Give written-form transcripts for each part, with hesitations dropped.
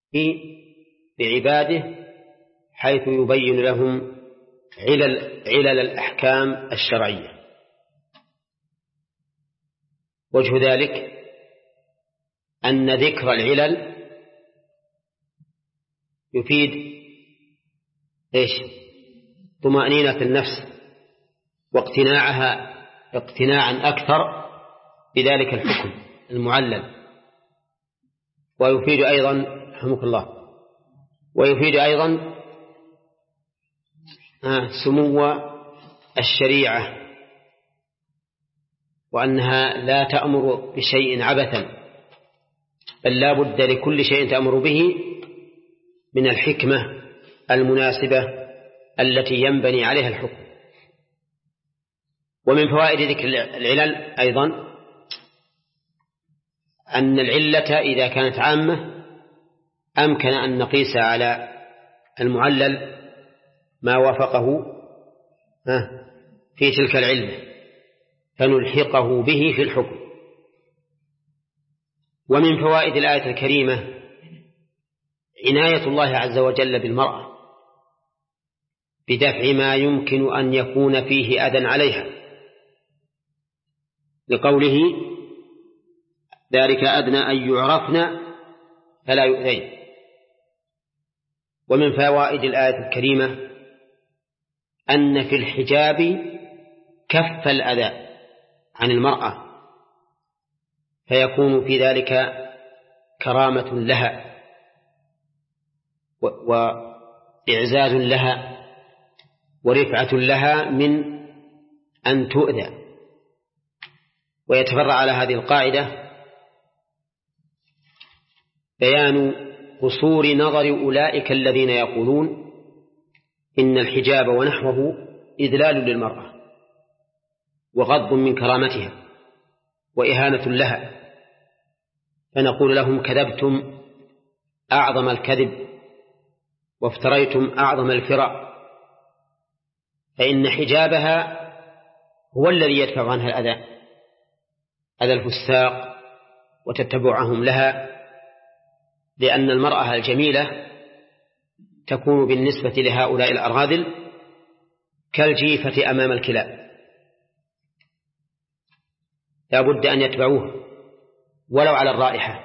بعباده حيث يبين لهم علل الأحكام الشرعية. وجه ذلك أن ذكر العلل يفيد طمأنينة النفس واقتناعها اقتناعا أكثر بذلك الحكم المعلل. ويفيد أيضا رحمك الله ويفيد أيضا سمو الشريعة، وأنها لا تأمر بشيء عبثا، بل لا بد لكل شيء تأمر به من الحكمة المناسبة التي ينبني عليها الحكم. ومن فوائد ذكر العلل أيضا أن العلة إذا كانت عامة أمكن أن نقيس على المعلل ما وافقه في تلك العلة فنلحقه به في الحكم. ومن فوائد الآية الكريمة عناية الله عز وجل بالمرأة بدفع ما يمكن أن يكون فيه أذى عليها، لقوله ذلك أدنى أن يعرفن فلا يؤذين. ومن فوائد الآية الكريمة أن في الحجاب كف الأذى عن المرأة، فيكون في ذلك كرامة لها وإعزاز لها ورفعة لها من أن تؤذى. ويتفرع على هذه القاعدة بيان قصور نظر أولئك الذين يقولون إن الحجاب ونحوه إذلال للمرأة وغض من كرامتها وإهانة لها، فنقول لهم كذبتم أعظم الكذب وافتريتم أعظم الفرع، فإن حجابها هو الذي يدفع عنها الأذى، أذى الفساق وتتبعهم لها، لأن المرأة الجميلة تكون بالنسبة لهؤلاء الأرذل كالجيفة أمام الكلاب، لا بد أن يتبعوه ولو على الرائحة.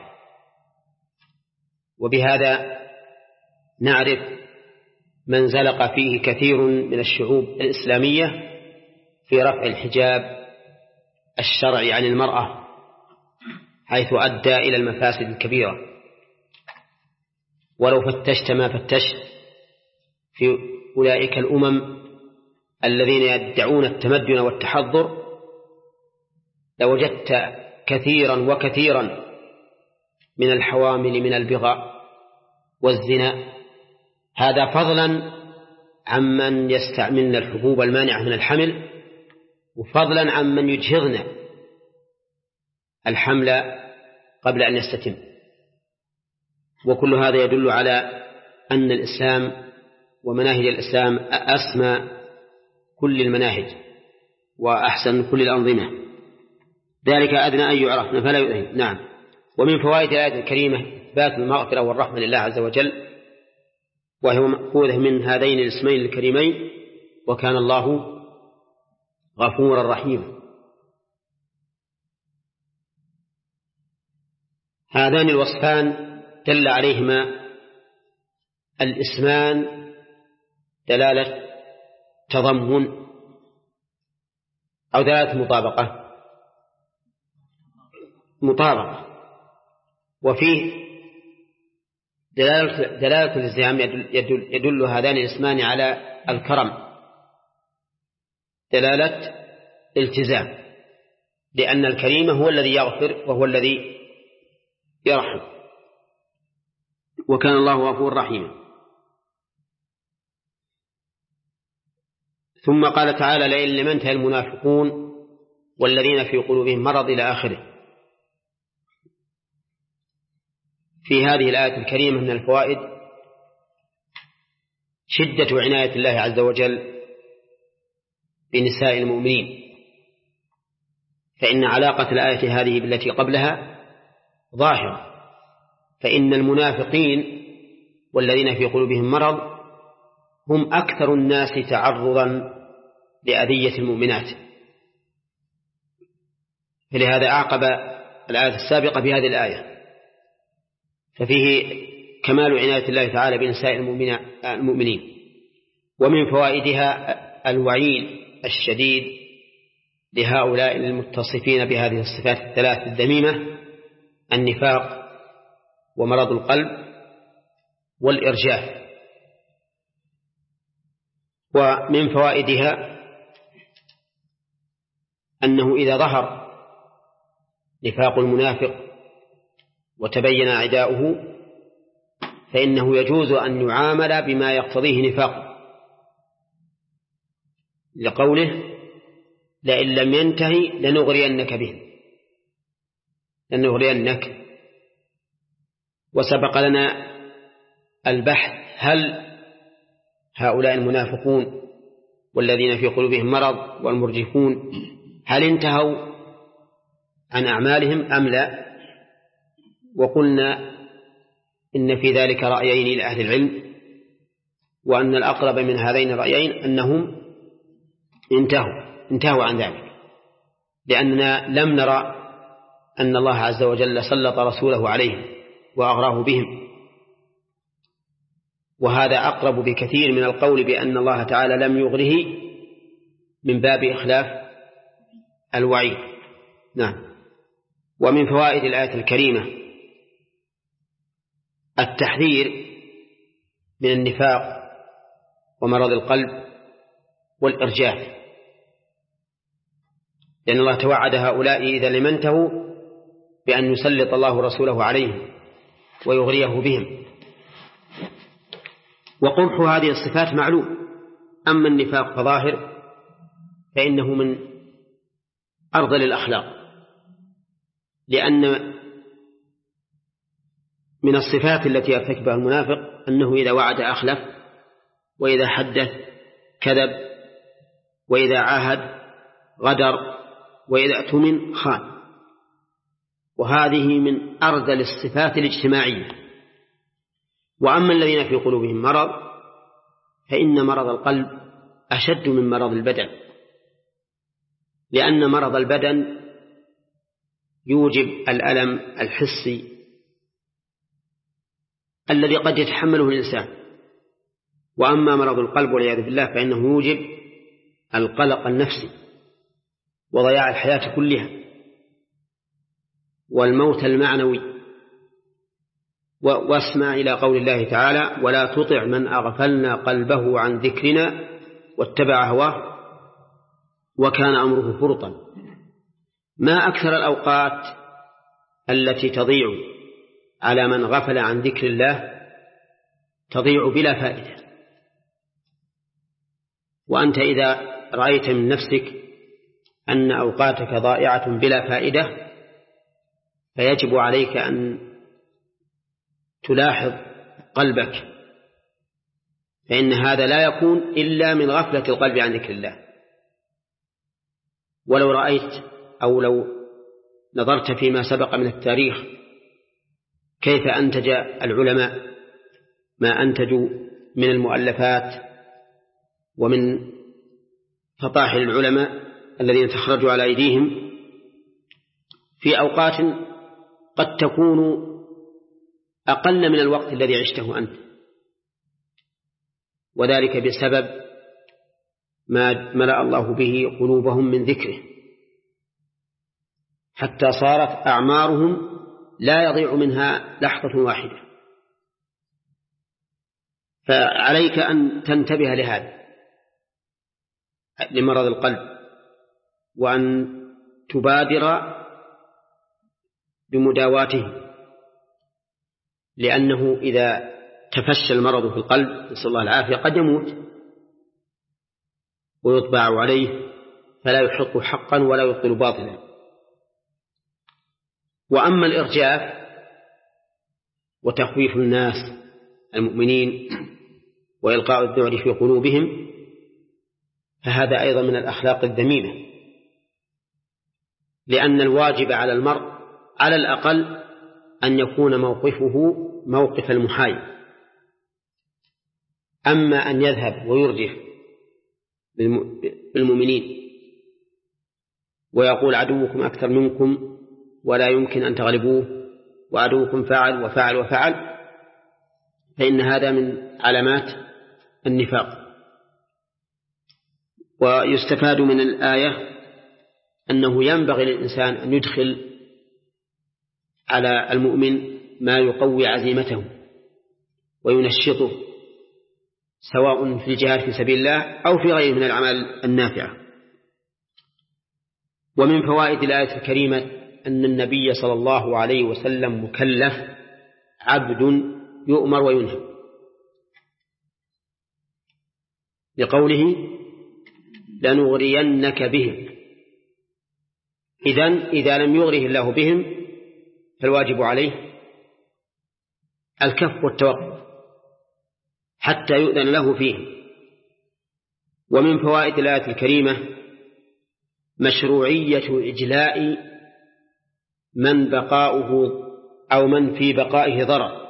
وبهذا نعرف من زلق فيه كثير من الشعوب الإسلامية في رفع الحجاب الشرعي عن المرأة، حيث أدى إلى المفاسد الكبيرة. ولو فتشت ما فتشت في أولئك الأمم الذين يدعون التمدن والتحضر لوجدت كثيرا وكثيرا من الحوامل من البغاء والزنا، هذا فضلا عمن يستعملن الحبوب المانعة من الحمل، وفضلا عمن يجهضن الحمل قبل أن يستتم. وكل هذا يدل على أن الإسلام ومناهج الإسلام أسمى كل المناهج وأحسن كل الأنظمة، ذلك أدنى أن يعرفن فلا يؤذين. نعم. ومن فوائد الآية الكريمة إثبات المغفرة والرحمة لله عز وجل، وهي مأخوذة من هذين الاسمين الكريمين، وكان الله غفورا رحيما. هذان الوصفان دل عليهما الاسمان دلالة تضمن أو دلالة مطابقة، وفيه دلالة الالتزام يدل هذان الاسمان على الكرم دلالة التزام، لأن الكريم هو الذي يغفر وهو الذي يرحم، وكان الله غفور رحيما. ثم قال تعالى لئن لم ينته المنافقون والذين في قلوبهم مرض إلى آخره. في هذه الآية الكريمة من الفوائد شدة عناية الله عز وجل بنساء المؤمنين، فإن علاقة الآية هذه بالتي قبلها ظاهرة، فإن المنافقين والذين في قلوبهم مرض هم أكثر الناس تعرضا لأذية المؤمنات. فلهذا أعقب الآية السابقة بهذه الآية، ففيه كمال عناية الله تعالى بنساء المؤمنين. ومن فوائدها الوعيد الشديد لهؤلاء المتصفين بهذه الصفات الثلاث الذميمة: النفاق ومرض القلب والإرجاف. ومن فوائدها أنه إذا ظهر نفاق المنافق وتبين عداؤه فإنه يجوز أن يعامل بما يقتضيه نفاقه، لقوله: لئن لم ينتهي لنغرينك به، لنغرينك. وسبق لنا البحث هل هؤلاء المنافقون والذين في قلوبهم مرض والمرجفون هل انتهوا عن أعمالهم أم لا؟ وقلنا إن في ذلك رأيين لأهل العلم، وأن الأقرب من هذين الرأيين أنهم انتهوا عن ذلك، لأننا لم نرى أن الله عز وجل سلط رسوله عليهم وأغراه بهم، وهذا أقرب بكثير من القول بأن الله تعالى لم يغره من باب إخلاف الوعيد. نعم. ومن فوائد الآية الكريمة التحذير من النفاق ومرض القلب والإرجاف، لأن الله توعد هؤلاء إذا لم ينتهوا بأن يسلط الله رسوله عليهم ويغريه بهم. وقبح هذه الصفات معلوم، أما النفاق فظاهر، فإنه من أرذل الأخلاق، لأن من الصفات التي يرتكبها المنافق أنه إذا وعد أخلف، وإذا حدث كذب، وإذا عاهد غدر، وإذا اؤتمن خان. وهذه من أرذل الصفات الاجتماعية. وأما الذين في قلوبهم مرض فإن مرض القلب أشد من مرض البدن، لأن مرض البدن يوجب الألم الحسي الذي قد يتحمله الإنسان، وأما مرض القلب والعياذ بالله فإنه يوجب القلق النفسي وضياع الحياة كلها والموت المعنوي. واسمع إلى قول الله تعالى: ولا تطع من أغفلنا قلبه عن ذكرنا واتبع هواه وكان أمره فرطا. ما أكثر الأوقات التي تضيع على من غفل عن ذكر الله، تضيع بلا فائدة. وأنت إذا رأيت من نفسك أن أوقاتك ضائعة بلا فائدة فيجب عليك أن تلاحظ قلبك، فإن هذا لا يكون إلا من غفلة القلب عن ذكر الله. ولو رأيت أو لو نظرت فيما سبق من التاريخ كيف أنتج العلماء ما أنتجوا من المؤلفات ومن فطاحل العلماء الذين تخرجوا على أيديهم في أوقات قد تكون أقل من الوقت الذي عشته أنت، وذلك بسبب ما ملأ الله به قلوبهم من ذكره، حتى صارت أعمارهم لا يضيع منها لحظة واحدة. فعليك أن تنتبه لهذا، لمرض القلب، وأن تبادر بمداواته، لأنه إذا تفشى المرض في القلب نسأل الله العافية قد يموت ويطبع عليه فلا يحق حقا ولا يبطل باطلا. وأما الإرجاف وتخويف الناس المؤمنين وإلقاء الذعر في قلوبهم فهذا أيضا من الأخلاق الذميمة، لأن الواجب على المرء على الأقل أن يكون موقفه موقف المحايد، أما أن يذهب ويرجف بالمؤمنين ويقول عدوكم أكثر منكم ولا يمكن أن تغلبوه وعدوكم فعل وفعل وفعل، فإن هذا من علامات النفاق. ويستفاد من الآية أنه ينبغي للإنسان أن يدخل على المؤمن ما يقوي عزيمته وينشطه، سواء في الجهاد في سبيل الله أو في غيره من الأعمال النافعة. ومن فوائد الآية الكريمة أن النبي صلى الله عليه وسلم مكلف عبد يؤمر وينهى، لقوله لنغرينك بهم. إذا لم يغره الله بهم فالواجب عليه الكف والتوقف حتى يؤذن له فيه. ومن فوائد الآية الكريمة مشروعية إجلاء من بقاؤه أو من في بقائه ضرر.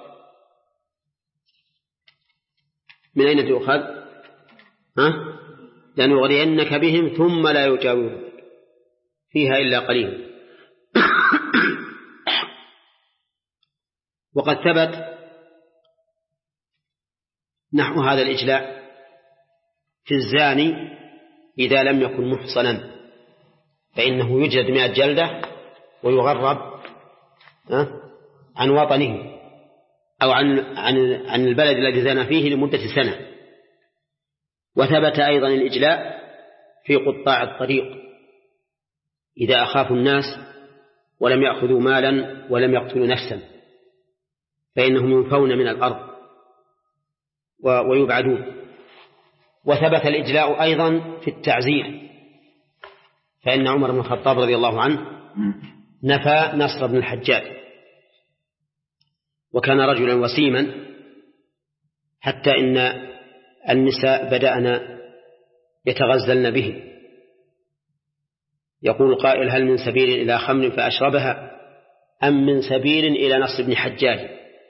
من أين تؤخذ؟ لنغرينك بهم ثم لا يجاورون فيها إلا قليل. وقد ثبت نحو هذا الإجلاء في الزاني إذا لم يكن محصنا، فإنه يجلد 100 جلدة ويغرب عن وطنه أو عن البلد الذي زنى فيه لمدة سنة. وثبت أيضا الإجلاء في قطاع الطريق إذا أخافوا الناس ولم يأخذوا مالا ولم يقتلوا نفسا، فإنهم ينفون من الأرض ويبعدون. وثبت الإجلاء أيضا في التعزير، فإن عمر بن الخطاب رضي الله عنه نفى نصر بن الحجاج، وكان رجلا وسيما حتى إن النساء بدأن يتغزلن به. يقول قائل هل من سبيل إلى خمر فأشربها أم من سبيل إلى نصر بن حجاج؟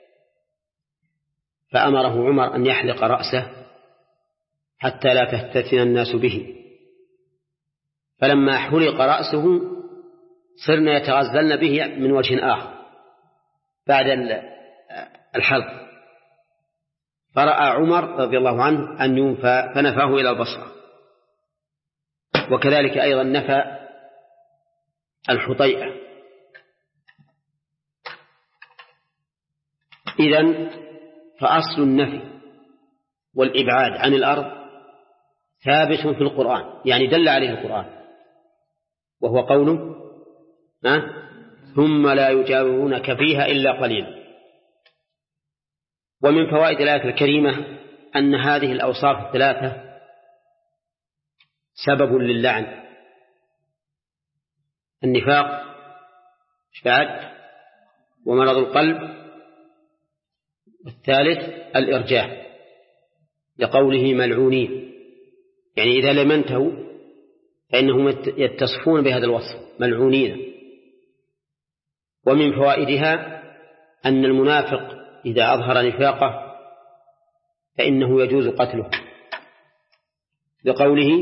فأمره عمر أن يحلق رأسه حتى لا تفتتن الناس به. فلما حلق رأسه صرنا يتغزلن به من وجه آخر بعد الحلق، فرأى عمر رضي الله عنه أن ينفى فنفاه إلى البصرة. وكذلك أيضا نفى الحطيئة. إذن فأصل النفي والإبعاد عن الأرض ثابت في القرآن، يعني دل عليه القرآن، وهو قوله ثم لا يجاورونك فيها إلا قليلا. ومن فوائد الآية الكريمة أن هذه الأوصاف الثلاثة سبب للعن: النفاق شعاد ومرض القلب، والثالث الإرجاء لقوله ملعونين، يعني إذا لم ينتهوا فإنهم يتصفون بهذا الوصف ملعونين. ومن فوائدها أن المنافق إذا أظهر نفاقه فإنه يجوز قتله، لقوله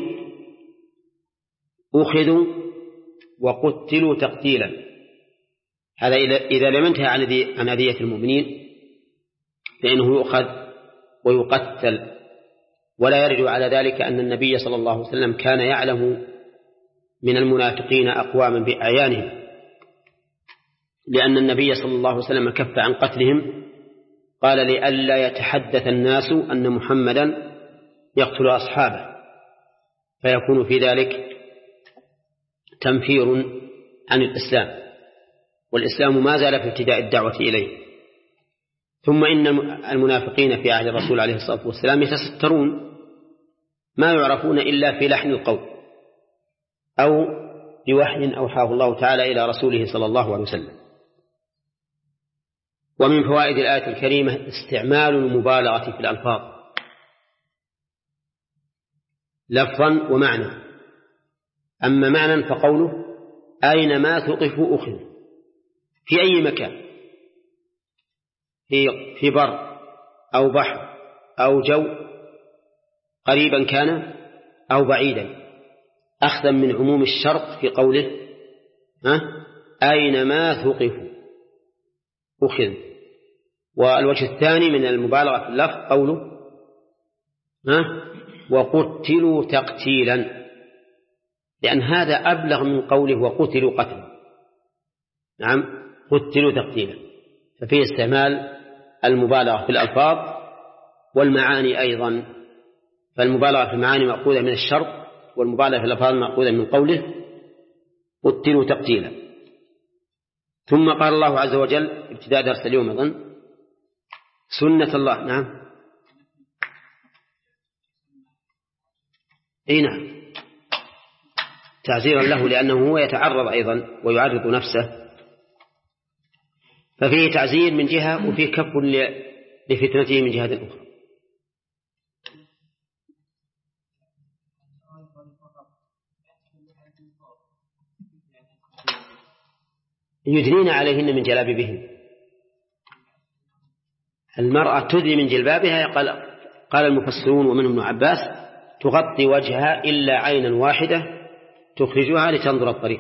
أخذوا وقتلوا تقتيلا. هذا إذا لم ينتهي عن أذية المؤمنين فإنه يؤخذ ويقتل. ولا يرجع على ذلك أن النبي صلى الله عليه وسلم كان يعلم من المنافقين أقواما بأعيانهم، لأن النبي صلى الله عليه وسلم كف عن قتلهم، قال لئلا يتحدث الناس أن محمدا يقتل أصحابه، فيكون في ذلك تنفير عن الإسلام، والإسلام ما زال في ابتداء الدعوة إليه. ثم إن المنافقين في عهد الرسول عليه الصلاة والسلام يتسترون، ما يعرفون إلا في لحن القول أو بوحي أوحاه الله تعالى إلى رسوله صلى الله عليه وسلم. ومن فوائد الآية الكريمة استعمال المبالغة في الألفاظ لفظا ومعنى. أما معنى فقوله أينما تقفوا أخذ، في أي مكان، في بر أو بحر أو جو قريبا كان أو بعيدا، أخذا من عموم الشرط في قوله أينما ثقفوا أخذ. والوجه الثاني من المبالغة في اللفظ قوله وقتلوا تقتيلا، لأن هذا أبلغ من قوله وقتلوا قتلا. نعم، قتلوا تقتيلا، ففيه استعمال المبالغة في الألفاظ والمعاني أيضا. فالمبالغة في المعاني مأخوذة من الشرط، والمبالغة في الألفاظ مأخوذة من قوله قتلوا تقتيلا. ثم قال الله عز وجل ابتداء درس اليوم أظن سنة الله. نعم، أي نعم، تعزيرا له لأنه هو يتعرض أيضا ويعرض نفسه، ففيه تعزير من جهة وفيه كف لفتنته من جهة أخرى. يدنين عليهن من جلابيبهن. المرأة تدني من جلبابها، قال المفسرون ومنهم ابن عباس تغطي وجهها إلا عينا واحدة تخرجها لتنظر الطريق.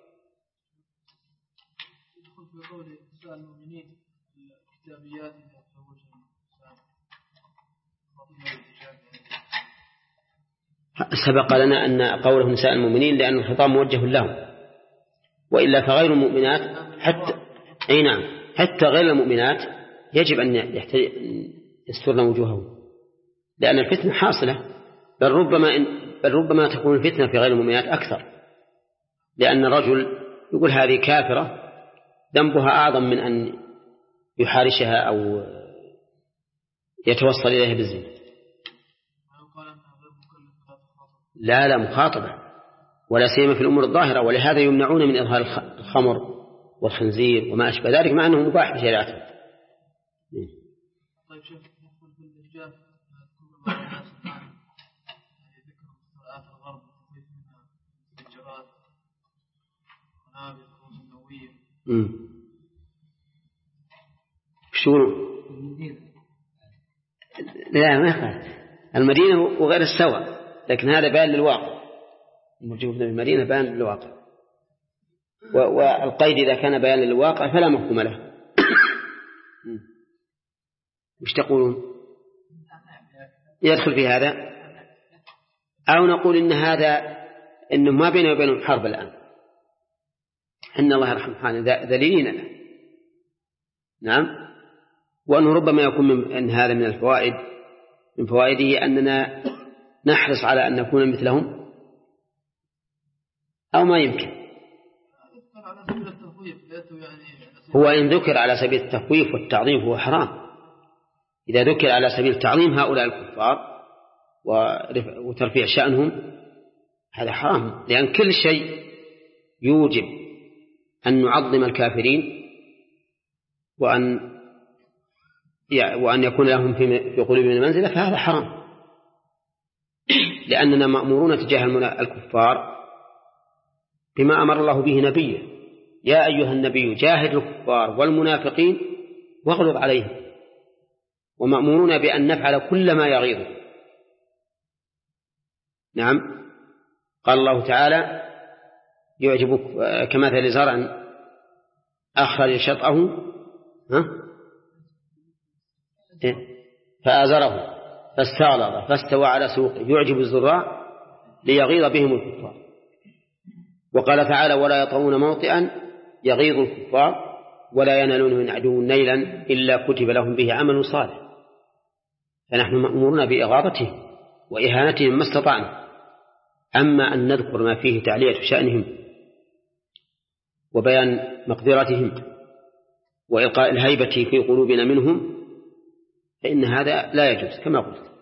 سبق لنا أن قوله نساء المؤمنين لأن الخطاب موجه لهم، وإلا فغير المؤمنات حتى غير المؤمنات يجب أن يسترن وجوههم، لأن الفتنة حاصلة، بل ربما تكون الفتنة في غير المؤمنات أكثر، لأن الرجل يقول هذه كافرة ذنبها أعظم من أن يحارشها أو يتوصل إليها بالزنا. لا مخاطبة، ولا سيما في الأمور الظاهرة، ولهذا يمنعون من إظهار الخمر والخنزير وما أشبه ذلك، مع أنه مباح بشريعته. طيب شيخ، يدخل في الإرجاف كل ما الناس الآن ذكر صلاة الغرب وخيف منها الجراد ونابل النووية. شو؟ لا ما يخالف المدينة وغير السوى، لكن هذا بيان للواقع، الموجود في المدينة بيان للواقع، والقيد إذا كان بيان للواقع فلا مفهوم له. وش تقولون؟ يدخل في هذا، أو نقول إن هذا إنه ما بينه وبينهم حرب الآن، إن الله يرحم حالنا ذليلين له. نعم، وأنه ربما يكون من هذا من الفوائد، من فوائده أننا نحرص على أن نكون مثلهم، أو ما يمكن. هو إن ذكر على سبيل التخويف والتعظيم هو حرام. إذا ذكر على سبيل تعظيم هؤلاء الكفار وترفيع شأنهم هذا حرام، لأن كل شيء يوجب أن نعظم الكافرين وأن يكون لهم في قلوبنا منزلة، فهذا حرام، لأننا مأمورون تجاه الكفار بما أمر الله به نبيه: يا أيها النبي جاهد الكفار والمنافقين واغلظ عليهم. ومأمورون بأن نفعل كل ما يغيظ. نعم، قال الله تعالى: يعجبك كمثل زرع أخرج شطأه فآزره فاستغلظ فاستوى على سوقه يعجب الزراع ليغيظ بهم الكفار. وقال تعالى: ولا يطعون موطئا يغيظ الكفار ولا ينالون من عدو نيلا إلا كتب لهم به عمل صالح. فنحن مأمورون بإغاظتهم وإهانتهم ما استطعنا. أما أن نذكر ما فيه تعلية شأنهم وبيان مقدرتهم وإلقاء الهيبة في قلوبنا منهم فإن هذا لا يجوز كما قلت.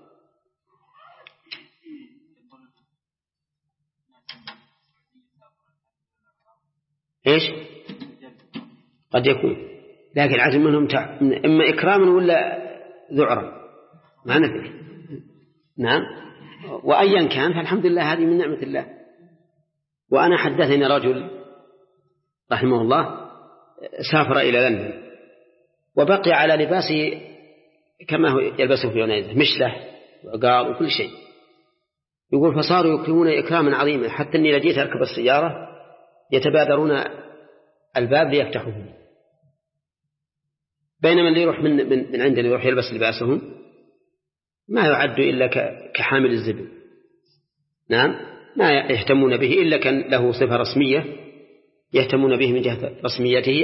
إيش؟ قد يكون، لكن العزم منهم إما إكراما ولا ذعرا، ما ندري. نعم، وأيا كان فالحمد لله هذه من نعمة الله. وأنا حدثني رجل رحمه الله سافر إلى لندن وبقي على لباسه كما هو يلبسه في عنيزة، مشلة وعقار وكل شيء، يقول فصاروا يكرمون إكراما عظيما حتى أني لجيت أركب السيارة يتبادرون الباب ليفتحوه، بينما اللي يروح من عندنا يروح يلبس لباسهم ما يعد إلا كحامل الزبل. نعم، ما يهتمون به إلا كان له صفة رسمية يهتمون به من جهة رسميته،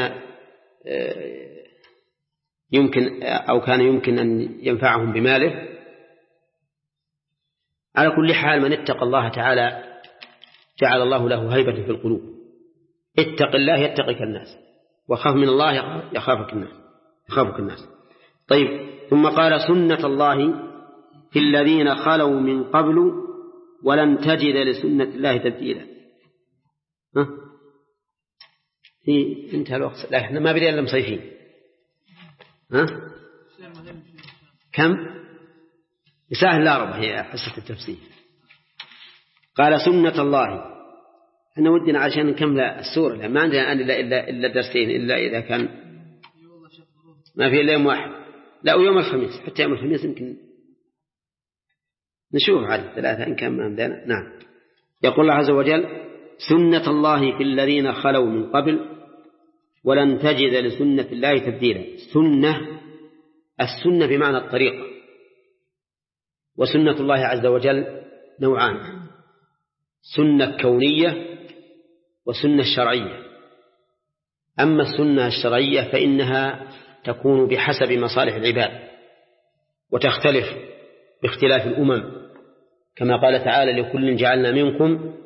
أو كان يمكن أن ينفعهم بماله. على كل حال من اتقى الله تعالى جعل الله له هيبة في القلوب. اتق الله يتقك الناس، وخاف من الله يخافك الناس. طيب، ثم قال سنة الله في الذين خلوا من قبل ولن تجد لسنة الله تبديلا. انتهى الوقت، لا احنا ما بدي الا مصيفين. كم يسهل لا ربع هي حصة التفسير. قال سنة الله، احنا ودنا عشان نكمل السورة، ما عندنا إلا درسين، إلا إذا كان ما في إلا يوم واحد، لا ويوم الخميس، حتى يوم الخميس يمكن نشوف على 3 إن كان ما عندنا. نعم، يقول الله عز وجل سنة الله في الذين خلوا من قبل ولن تجد لسنة الله تبديلا. السنة بمعنى الطريقة، وسنة الله عز وجل نوعان: سنة كونية وسنة شرعية. أما السنة الشرعية فإنها تكون بحسب مصالح العباد وتختلف باختلاف الأمم، كما قال تعالى لكل جعلنا منكم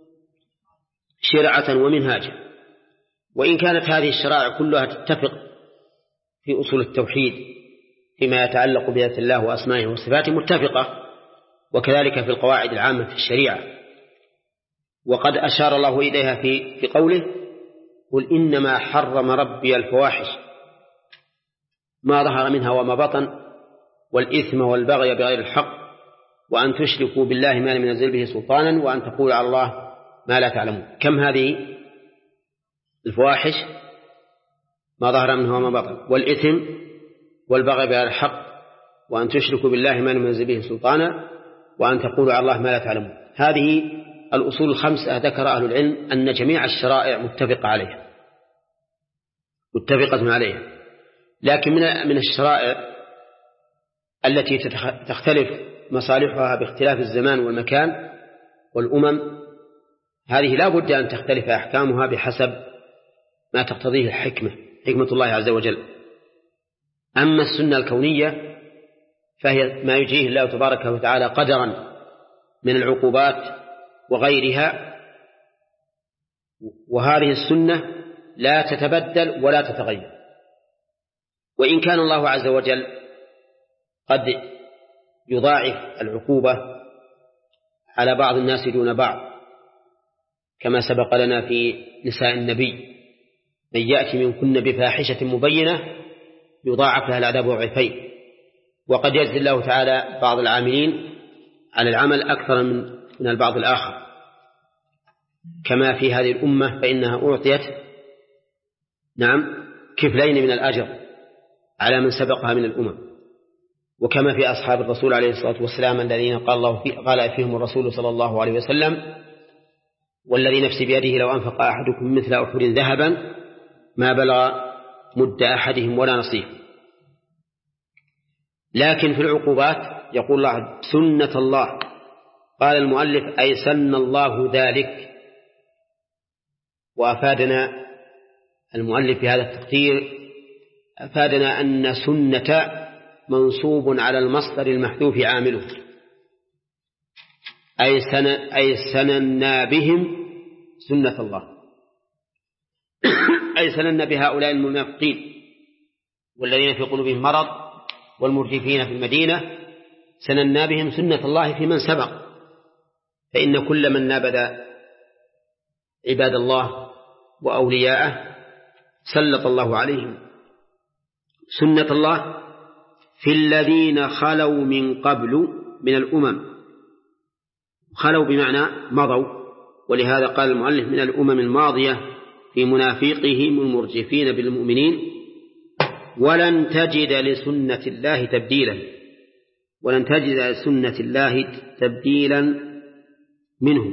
شرعة ومنهاجا. وإن كانت هذه الشرائع كلها تتفق في أصول التوحيد فيما يتعلق بذات الله وأسمائه وصفاته متفقة، وكذلك في القواعد العامة في الشريعة. وقد أشار الله إليها في قوله قل إنما حرم ربي الفواحش ما ظهر منها وما بطن والإثم والبغي بغير الحق وأن تشركوا بالله ما لم ينزل به سلطانا وأن تقولوا على الله ما لا تعلمون. كم هذه الفواحش؟ ما ظهر منها وما بطن، والإثم والبغي بغير الحق، وأن تشركوا بالله ما لم ينزل به سلطانا، وأن تقولوا على الله ما لا تعلمون. هذه الأصول الخمسة ذكر أهل العلم أن جميع الشرائع متفقة عليها. لكن من الشرائع التي تختلف مصالحها باختلاف الزمان والمكان والأمم، هذه لا بد أن تختلف أحكامها بحسب ما تقتضيه حكمة الله عز وجل. أما السنة الكونية فهي ما يجريه الله تبارك وتعالى قدرا من العقوبات وغيرها، وهذه السنة لا تتبدل ولا تتغير. وإن كان الله عز وجل قد يضاعف العقوبة على بعض الناس دون بعض، كما سبق لنا في نساء النبي من يأتي منكن بفاحشة مبينة يضاعف لها العذاب ضعفين، وقد يجزي الله تعالى بعض العاملين على العمل أكثر من البعض الآخر، كما في هذه الأمة فإنها أعطيت كفلين من الأجر على من سبقها من الأمم، وكما في أصحاب الرسول عليه الصلاة والسلام الذين قال فيهم الرسول صلى الله عليه وسلم والذي نفسي بيده لو أنفق أحدكم مثل أحد ذهبا ما بلغ مد أحدهم ولا نصيف. لكن في العقوبات يقول الله سنة الله، قال المؤلف أي سن الله ذلك. وأفادنا المؤلف في هذا التقدير أفادنا أن سنة منصوب على المصدر المحذوف عامله، أي سننا بهم سنة الله، أي سننا بهؤلاء المنافقين والذين في قلوبهم مرض والمرجفين في المدينة، سننا بهم سنة الله في من سبق. فإن كل من نابذ عباد الله وأولياءه سلط الله عليهم سنة الله في الذين خلوا من قبل من الأمم. خلوا بمعنى مضوا، ولهذا قال المؤلف من الأمم الماضية في منافقهم المرجفين بالمؤمنين ولن تجد لسنة الله تبديلا. ولن تجد لسنة الله تبديلا منه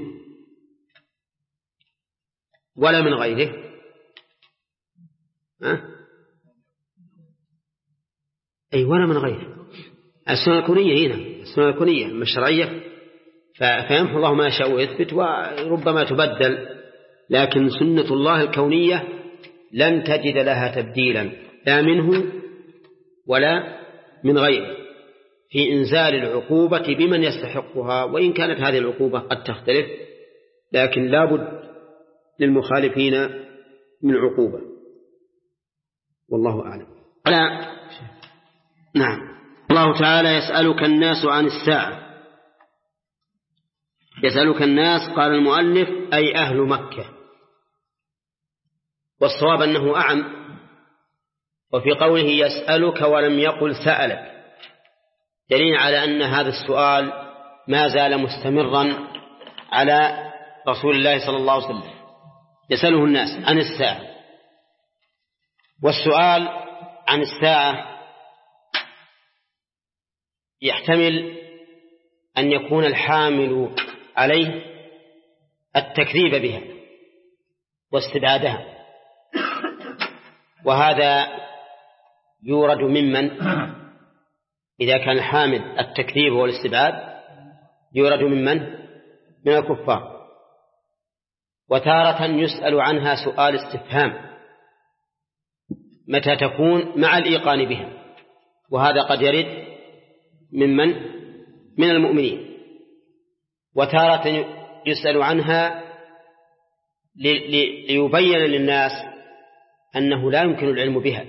ولا من غيره. أي ولا من غيره. السنة الكونية هنا السنة الكونية مش الشرعية، فيمحو الله ما يشاء ويثبت وربما تبدل، لكن سنة الله الكونية لن تجد لها تبديلا لا منه ولا من غيره في إنزال العقوبة بمن يستحقها، وإن كانت هذه العقوبة قد تختلف لكن لا بد للمخالفين من عقوبة. والله أعلم. نعم. الله تعالى يسألك الناس عن الساعة. يسألك الناس قال المؤلف أي أهل مكة، والصواب أنه أعم، وفي قوله يسألك ولم يقل سألك دليل على أن هذا السؤال ما زال مستمرا على رسول الله صلى الله عليه وسلم. يسأله الناس عن الساعة، والسؤال عن الساعة يحتمل أن يكون الحامل عليه التكذيب بها واستبعادها، وهذا يورد ممن إذا كان الحامل التكذيب والاستبعاد يورد من الكفار. وتارة يسأل عنها سؤال استفهام متى تكون مع الإيقان بها، وهذا قد يرد من المؤمنين. وتارة يسأل عنها ليبين للناس أنه لا يمكن العلم بها،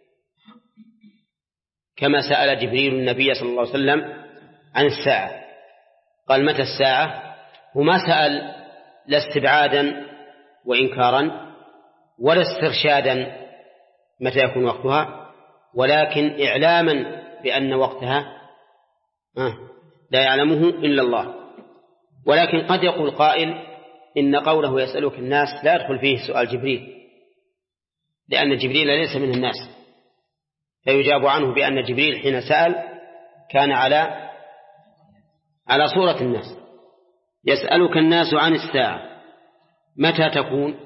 كما سأل جبريل النبي صلى الله عليه وسلم عن الساعة قال متى الساعة، وما سأل لا استبعادا وإنكارا ولا استرشادا متى يكون وقتها، ولكن إعلاما بأن وقتها لا يعلمه إلا الله. ولكن قد يقول قائل إن قوله يسألك الناس لا يدخل فيه سؤال جبريل، لأن جبريل ليس من الناس، فيجاب عنه بأن جبريل حين سأل كان على صورة الناس. يسألك الناس عن الساعة متى تكون،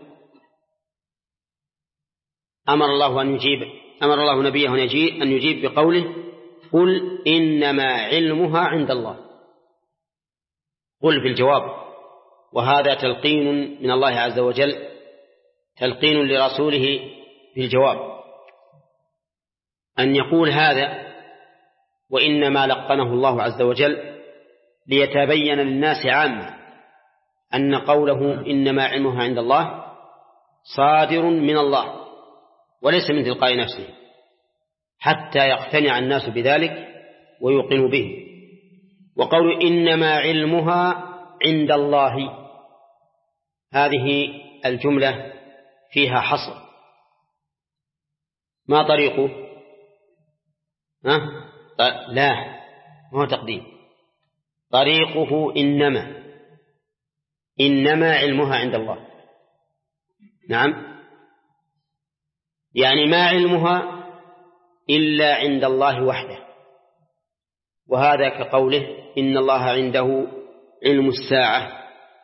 أمر الله نبيه أن يجيب بقوله قل إنما علمها عند الله. قل في الجواب، وهذا تلقين من الله عز وجل، تلقين لرسوله في الجواب أن يقول هذا، وإنما لقنه الله عز وجل ليتبين للناس عامة أن قوله إنما علمها عند الله صادر من الله وليس من تلقاء نفسه، حتى يقتنع الناس بذلك ويوقنوا به. وقول إنما علمها عند الله هذه الجملة فيها حصر، ما طريقه؟ لا، ما هو تقديم، طريقه إنما علمها عند الله. نعم، يعني ما علمها إلا عند الله وحده، وهذا كقوله إن الله عنده علم الساعة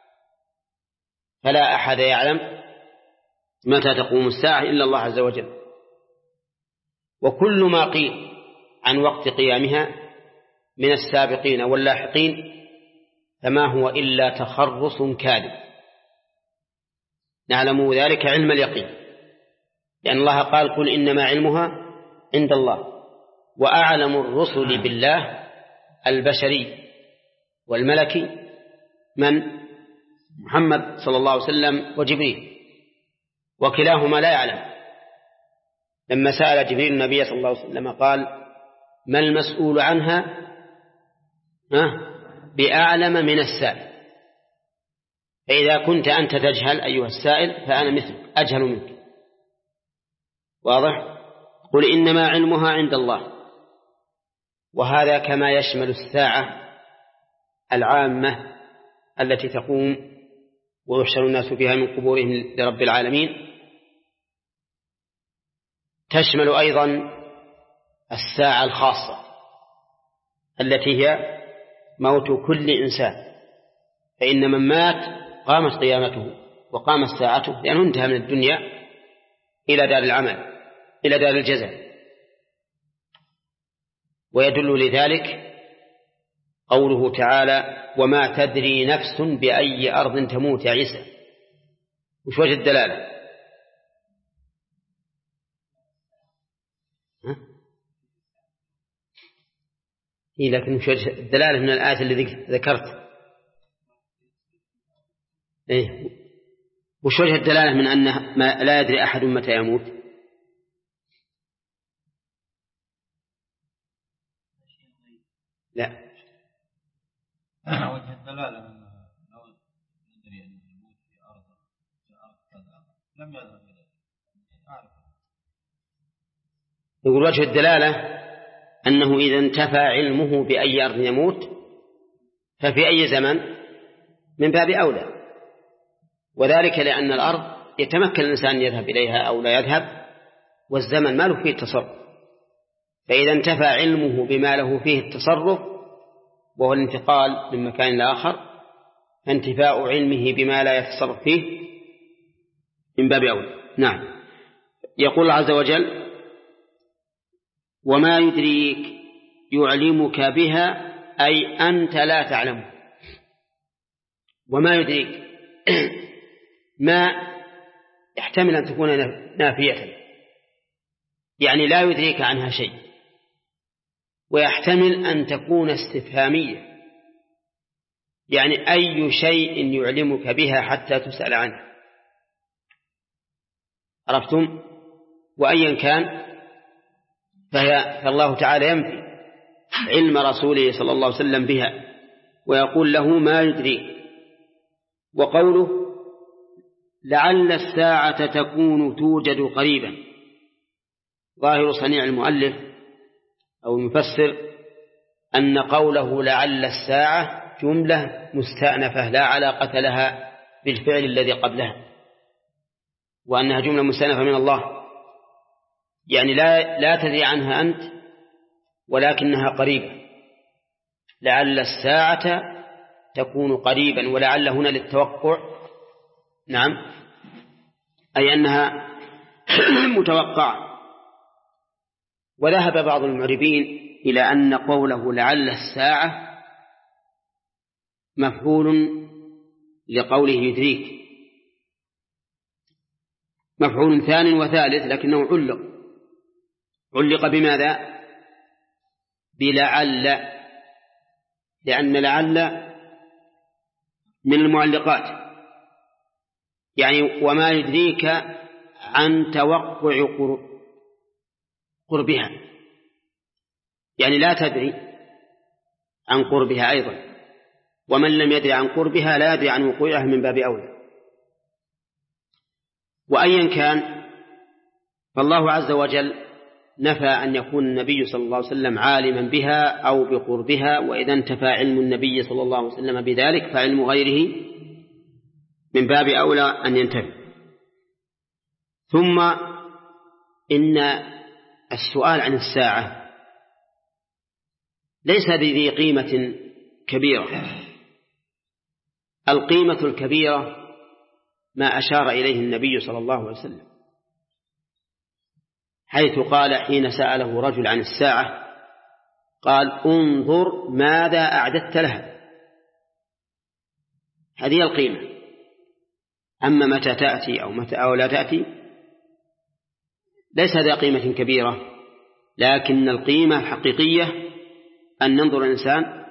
فلا أحد يعلم متى تقوم الساعة إلا الله عز وجل. وكل ما قيل عن وقت قيامها من السابقين واللاحقين فما هو إلا تخرص كاذب، نعلم ذلك علم اليقين، لأن الله قال قل إنما علمها عند الله. وأعلم الرسل بالله البشري والملكي من؟ محمد صلى الله عليه وسلم وجبريل، وكلاهما لا يعلم. لما سأل جبريل النبي صلى الله عليه وسلم قال ما المسؤول عنها بأعلم من السائل، فإذا كنت أنت تجهل أيها السائل فأنا مثلك أجهل منك. واضح؟ قل إنما علمها عند الله، وهذا كما يشمل الساعة العامة التي تقوم ويحشر الناس فيها من قبورهم لرب العالمين، تشمل أيضا الساعة الخاصة التي هي موت كل إنسان، فإن من مات قامت قيامته وقامت ساعته، لأنه انتهى من الدنيا إلى دار العمل، إلى دار الجزاء. ويدل لذلك قوله تعالى: وما تدري نفس بأي أرض تموت. يا عيسى، وش وجه الدلالة؟ لكن وش وجه الدلالة من الآية اللي ذكرت؟ وش وجه الدلالة من أنه ما لا يدري أحد متى يموت؟ لا، وجه الدلالة من لو ندري أن يموت في أرض كذا لم يذهب إليه أعرف. يقول وجه الدلالة أنه إذا انتفى علمه بأي أرض يموت ففي أي زمن من باب أولى، وذلك لأن الأرض يتمكن الإنسان يذهب إليها أو لا يذهب، والزمن ما له فيه التصرف. فإذا انتفى علمه بما له فيه التصرف وهو الانتقال من مكان لآخر، فانتفاء علمه بما لا يتصرف فيه من باب أولى. نعم. يقول الله عز وجل: وما يدريك يعلمك بها، أي أنت لا تعلم. وما يدريك ما يحتمل أن تكون نافية، يعني لا يدريك عنها شيء، ويحتمل أن تكون استفهامية، يعني أي شيء يعلمك بها حتى تسأل عنه. عرفتم؟ وأيا كان فالله تعالى ينفي علم رسوله صلى الله عليه وسلم بها ويقول له ما يدري. وقوله لعل الساعة تكون توجد قريبا، ظاهر صنيع المؤلف أو المفسر أن قوله لعل الساعة جملة مستأنفة لا علاقة لها بالفعل الذي قبلها، وأنها جملة مستأنفة من الله، يعني لا تدري عنها أنت ولكنها قريبة. لعل الساعة تكون قريبا، ولعل هنا للتوقع. نعم، أي أنها متوقعة. وذهب بعض المعربين إلى أن قوله لعل الساعة مفعول لقوله يدريك، مفعول ثاني وثالث، لكنه علق بماذا؟ بلعل، لأن لعل من المعلقات، يعني وما يدريك عن توقع قربها، يعني لا تدري عن قربها أيضا، ومن لم يدري عن قربها لا يدري عن وقوعها من باب أولى. وأيا كان فالله عز وجل نفى أن يكون النبي صلى الله عليه وسلم عالما بها أو بقربها، وإذا انتفى علم النبي صلى الله عليه وسلم بذلك فعلم غيره من باب أولى أن ينتفي. ثم إن السؤال عن الساعة ليس بذي قيمة كبيرة. القيمة الكبيرة ما أشار إليه النبي صلى الله عليه وسلم، حيث قال حين سأله رجل عن الساعة قال انظر ماذا أعددت لها. هذه القيمة. أما متى تأتي أو لا تأتي ليس ذا قيمة كبيرة، لكن القيمة الحقيقية أن ننظر الإنسان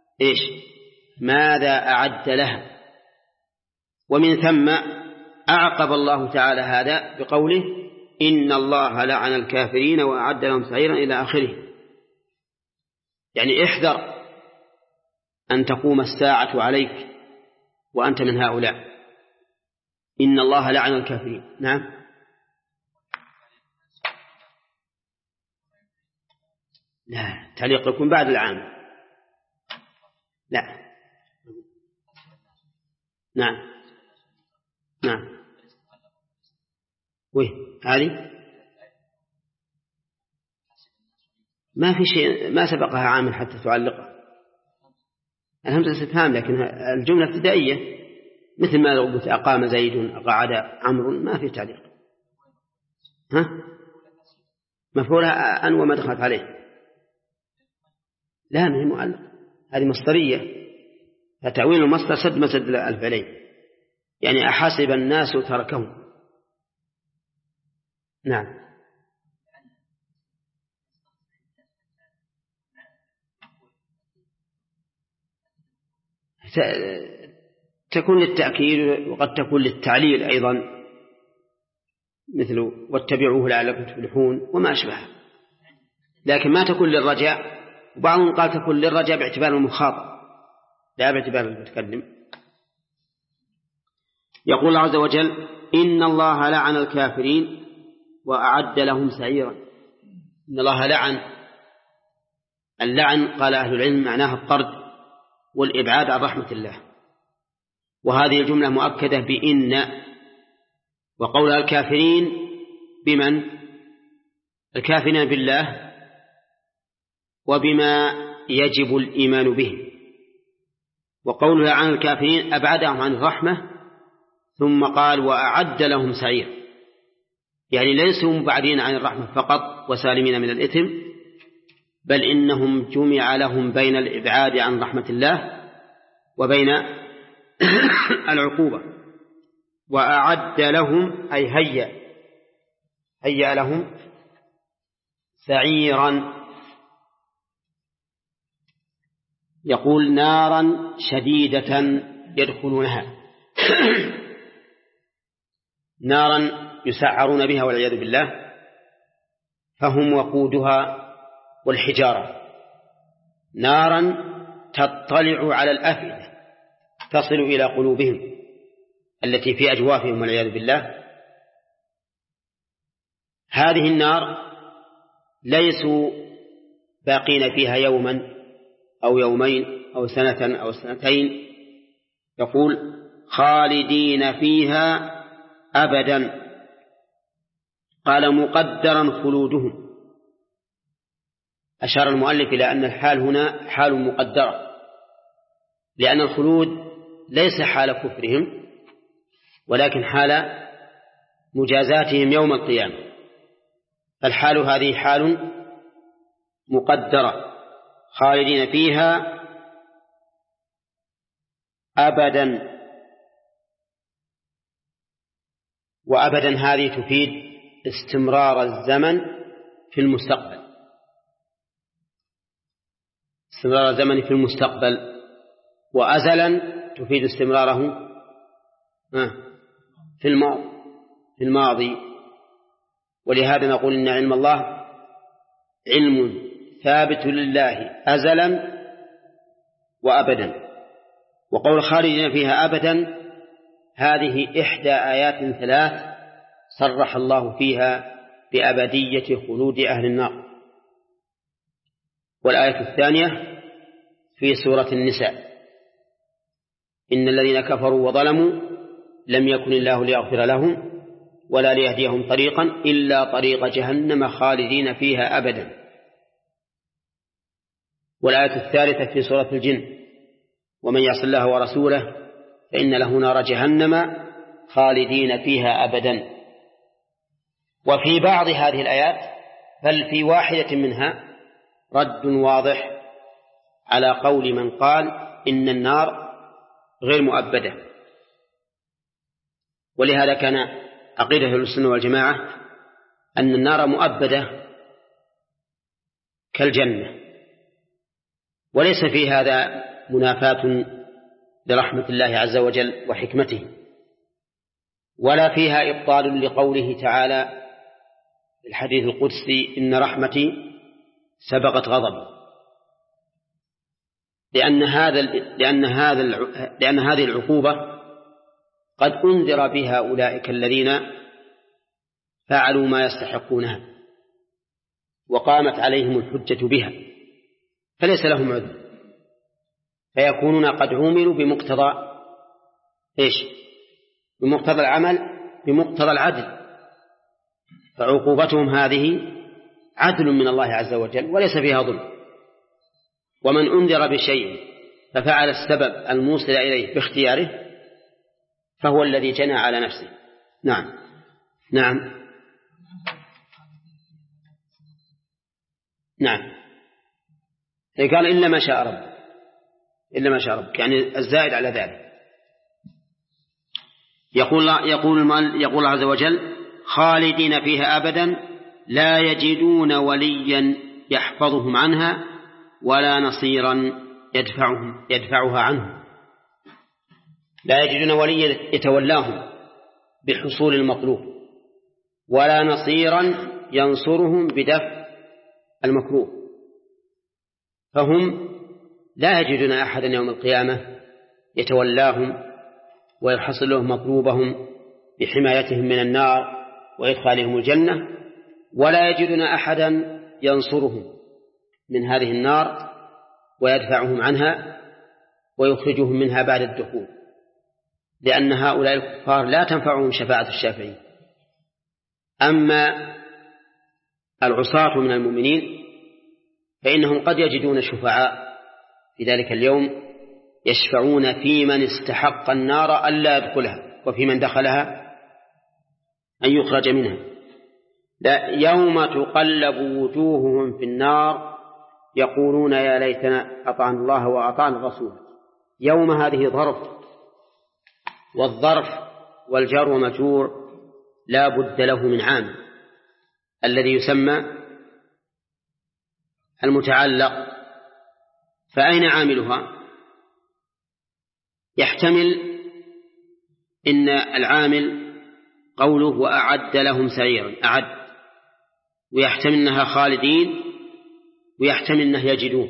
ماذا أعد لها. ومن ثم أعقب الله تعالى هذا بقوله إن الله لعن الكافرين وأعد لهم سعيرا إلى آخره. يعني احذر أن تقوم الساعة عليك وأنت من هؤلاء. إن الله لعن الكافرين. نعم. لا، تعليق يكون بعد العام. لا. نعم. نعم. هذه ما في شيء، ما سبقها عامل حتى تعلقها. الهمزة استفهام، لكن الجملة ابتدائية، مثل ما لو قلت أقام زيد أقعد عمرو، ما في تعليق. مفعولها أن وما دخلت عليه، لا، ما هي معلق، هذه مصدرية، فتعويل المصدر سد مسد الفعلين، يعني أحسب الناس تركهم. نعم. تكون للتأكيد وقد تكون للتعليل أيضا، مثل واتبعوه لعلكم تفلحون وما أشبه، لكن ما تكون للرجاء. وبعضهم قال تكون للرجاء باعتبار المخاطب لا باعتبار المتكلم. يقول الله عز وجل: إن الله لعن الكافرين وأعد لهم سعيرا. إن الله لعن، اللعن قال أهل العلم معناها الطرد والإبعاد عن رحمة الله، وهذه الجملة مؤكدة بإن، وقولها الكافرين بمن؟ الكافرين بالله وبما يجب الإيمان به. وقولها عن الكافرين أبعدهم عن الرحمة، ثم قال وأعد لهم سعير، يعني ليسوا مبعدين عن الرحمة فقط وسالمين من الإثم، بل إنهم جمع لهم بين الإبعاد عن رحمة الله وبين العقوبة. وأعد لهم أي هيأ لهم سعيرا، يقول نارا شديدة يدخلونها نارا يسعرون بها والعياذ بالله، فهم وقودها والحجارة، نارا تطلع على الأفئدة تصل إلى قلوبهم التي في أجوافهم والعياذ بالله. هذه النار ليسوا باقين فيها يوما أو يومين أو سنة أو سنتين، يقول خالدين فيها أبدا، قال مقدرا خلودهم. أشار المؤلف إلى أن الحال هنا حال مقدرة، لأن الخلود ليس حال كفرهم ولكن حال مجازاتهم يوم القيامة، فالحال هذه حال مقدرة، خالدين فيها أبدا. وأبدا هذه تفيد استمرار الزمن في المستقبل، استمرار الزمن في المستقبل، وأزلا تفيد استمراره في الماضي. ولهذا نقول إن علم الله علم ثابت لله أزلا وأبدا. وقول خالدين فيها أبدا هذه إحدى آيات ثلاث صرح الله فيها بأبدية خلود أهل النار. والآية الثانية في سورة النساء: إن الذين كفروا وظلموا لم يكن الله ليغفر لهم ولا ليهديهم طريقا إلا طريق جهنم خالدين فيها أبدا. والآية الثالثة في سورة الجن: ومن يعص الله ورسوله فإن له نار جهنم خالدين فيها أبدا. وفي بعض هذه الآيات بل في واحدة منها رد واضح على قول من قال إن النار غير مؤبدة. ولهذا كان عقيدة أهل السنة والجماعة أن النار مؤبدة كالجنة، وليس في هذا منافاة لرحمة الله عز وجل وحكمته، ولا فيها إبطال لقوله تعالى في الحديث القدسي: إن رحمتي سبقت غضبي، لأن هذه العقوبة قد أنذر بها أولئك الذين فعلوا ما يستحقونها وقامت عليهم الحجة بها، فليس لهم عذر، فيكونون قد عوملوا بمقتضى بمقتضى العمل، بمقتضى العدل، فعقوبتهم هذه عدل من الله عز وجل وليس فيها ظلم. ومن أنذر بشيء ففعل السبب الموصل إليه باختياره فهو الذي جنى على نفسه. نعم نعم نعم. قال إلا ما شاء رب، إلا ما شاء رب يعني الزائد على ذلك. يقول الله عز وجل خالدين فيها أبدا لا يجدون وليا يحفظهم عنها ولا نصيرا يدفعها عنهم. لا يجدون وليا يتولاهم بحصول المطلوب ولا نصيرا ينصرهم بدفع المكروه. فهم لا يجدون أحدا يوم القيامة يتولاهم ويحصل لهم مطلوبهم بحمايتهم من النار وإدخالهم الجنة، ولا يجدون أحدا ينصرهم من هذه النار ويدفعهم عنها ويخرجهم منها بعد الدخول، لأن هؤلاء الكفار لا تنفعهم شفاعة الشافعين. أما العصاة من المؤمنين فإنهم قد يجدون شفعاء في ذلك اليوم يشفعون في من استحق النار ألا يدخلها وفي من دخلها أن يخرج منها. لا يوم تقلب وجوههم في النار يقولون يا ليتنا أطعنا الله وأطعنا الرسول. يوم هذه ظرف، والظرف والجار ومجرور لا بد له من عامل الذي يسمى المتعلق. فأين عاملها؟ يحتمل إن العامل قوله وأعد لهم سعيرا أعد، ويحتمل أنها خالدين، ويحتمل أنه يجدون،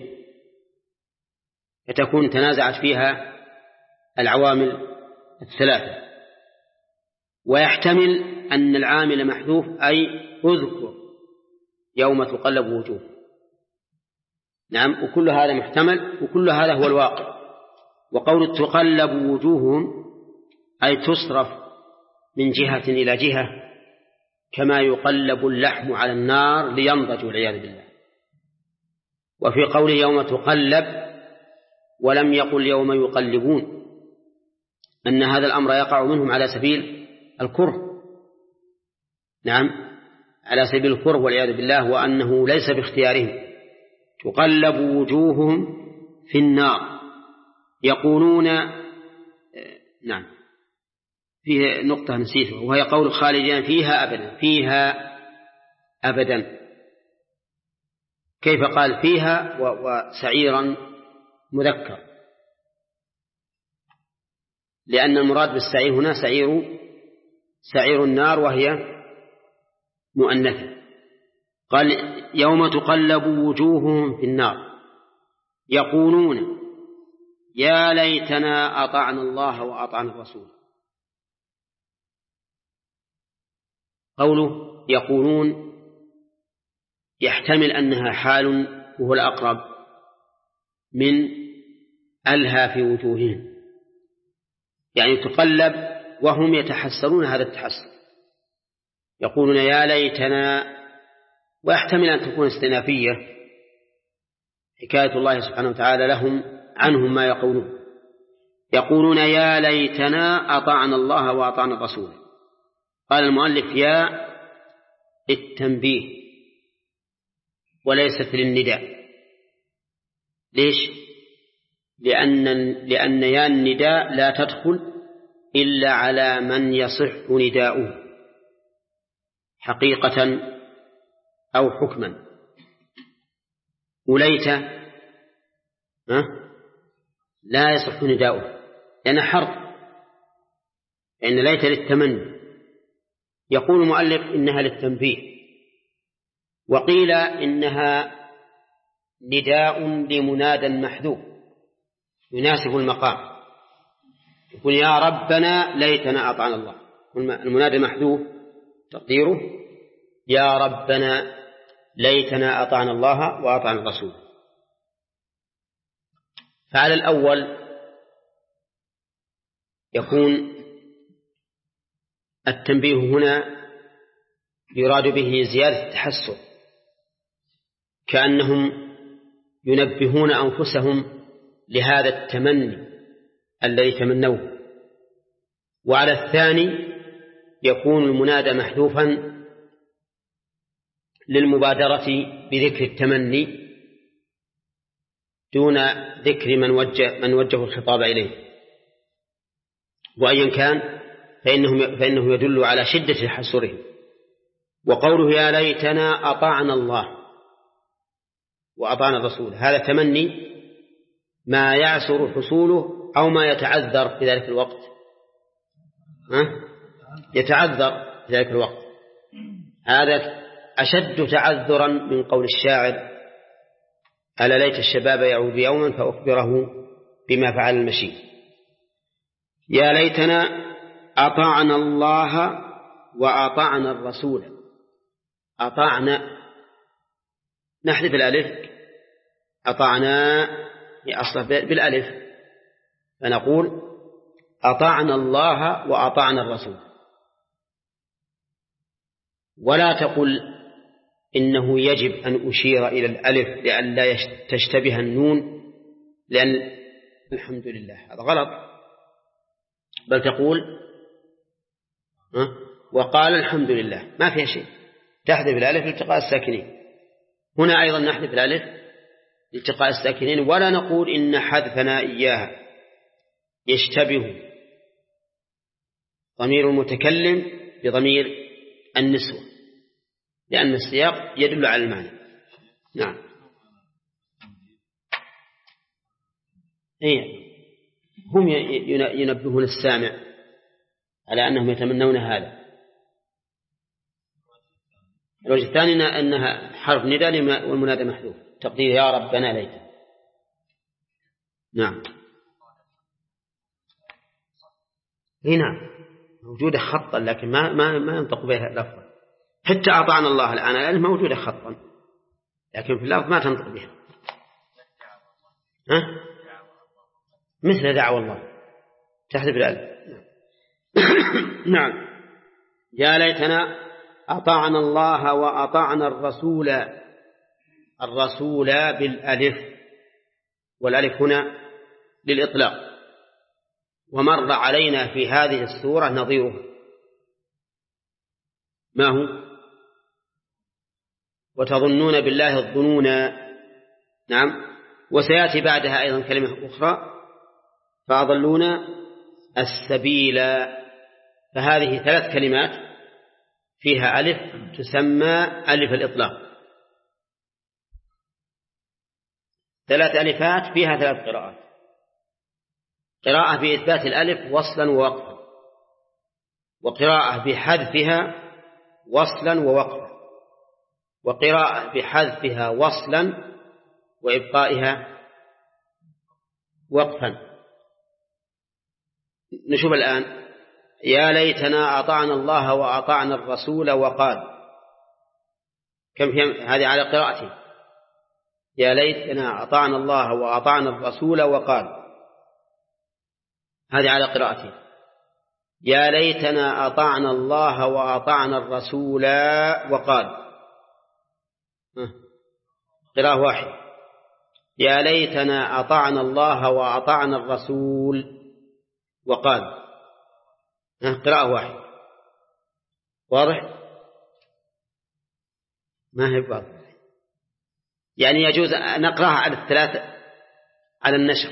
فتكون تنازعت فيها العوامل الثلاثة. ويحتمل أن العامل محذوف أي اذكر يوم تقلب وجوه. نعم، وكل هذا محتمل وكل هذا هو الواقع. وقول تقلب وجوههم أي تصرف من جهة إلى جهة كما يقلب اللحم على النار لينضج والعياذ بالله. وفي قول يوم تقلب ولم يقل يوم يقلبون أن هذا الأمر يقع منهم على سبيل الكره. نعم، على سبيل الكره والعياذ بالله، وأنه ليس باختيارهم. تقلب وجوههم في النار يقولون نعم فيه نقطة نسيتها، وهي قول خالدين فيها أبدا. فيها أبدا كيف قال فيها وسعيرا مذكر؟ لأن المراد بالسعير هنا سعير النار وهي مؤنثة. قال يوم تقلب وجوههم في النار يقولون يا ليتنا أطعنا الله وأطعنا الرسول. قوله يقولون يحتمل أنها حال وهو الأقرب من ألهى في وجوههم، يعني تقلب وهم يتحسرون هذا التحسر، يقولون يا ليتنا. ويحتمل أن تكون استئنافية حكاية الله سبحانه وتعالى لهم عنهم ما يقولون. يقولون يا ليتنا أطعنا الله وأطعنا الرسول. قال المؤلف يا التنبيه وليست للنداء. ليش؟ لأن يا النداء لا تدخل إلا على من يصح نداؤه حقيقة أو حكما. وليت لا يصح نداؤه لأن حرف، لأن ليت للتمني. يقول المؤلف إنها للتنبيه، وقيل إنها نداء لمنادى محذوف يناسب المقام. يقول يا ربنا ليتنا أطعنا الله، المنادى محذوف تقديره يا ربنا ليتنا أطعنا الله وأطعنا الرسول. فعلى الأول يكون التنبيه هنا يراد به زيادة التحسر كأنهم ينبهون أنفسهم لهذا التمني الذي تمنوه. وعلى الثاني يكون المنادى محذوفا للمبادرة بذكر التمني دون ذكر من وجه الخطاب إليه، وأيا كان فإنه يدل على شدة حسره. وقوله يا ليتنا أطعنا الله وأطعنا الرسول، هذا تمني ما يعسر حصوله أو ما يتعذر في ذلك الوقت، يتعذر في ذلك الوقت. هذا أشد تعذرا من قول الشاعر ألا ليت الشباب يعود يوما فأخبره بما فعل المشي. يا ليتنا أطعنا الله وأطعنا الرسول. أطعنا نحذف الألف، أطعنا أصله بالألف، فنقول أطعنا الله وأطعنا الرسول. ولا تقل إنه يجب أن أشير إلى الألف لئلا تشتبه النون، لأن الحمد لله هذا غلط، بل تقول وقال الحمد لله، ما فيها شيء، تحذف الألف لالتقاء الساكنين. هنا أيضا نحذف الألف لالتقاء الساكنين، ولا نقول إن حذفنا إياها يشتبه ضمير المتكلم بضمير النسوة، لأن السياق يدل على المعنى. نعم. هم ينبهون السامع على أنهم يتمنون هذا. الوجه الثاني أنها حرف نداء والمنادى محذوف، تقدير يا ربنا ليت. نعم. هنا موجودة خطا لكن ما ينطق بها لفظا. حتى أطعنا الله الآن الألف موجودة خطا لكن في اللفظ ما تنطق بها. مثل دعوة الله تحذف الألف. نعم. يا ليتنا أطعنا الله وأطعنا الرسول. الرسول بالألف، والألف هنا للإطلاق، ومر علينا في هذه السورة نظيره. ما هو؟ وتظنون بالله الظنون. نعم. وسيأتي بعدها أيضا كلمة أخرى فأضلون السبيل. فهذه 3 كلمات فيها ألف تسمى ألف الإطلاق. 3 ألفات فيها 3 قراءات: قراءة بإثبات الألف وصلا ووقفا، وقراءة بحذفها وصلا ووقفا، وقراءة بحذفها وصلا وإبقائها وقفا. نشوف الآن. يا ليتنا أطعنا الله وأطعنا الرسول وقال. كم في هذه على قراءته؟ يا ليتنا أطعنا الله وأطعنا الرسول وقال، هذه على قراءته. يا ليتنا أطعنا الله وأطعنا الرسول وقال، قراءة واحد. يا ليتنا أطعنا الله وأطعنا الرسول وقال، قراءة واحد. واضح؟ ما هي واضح. يعني يجوز أن نقرأها على 3 على النشر.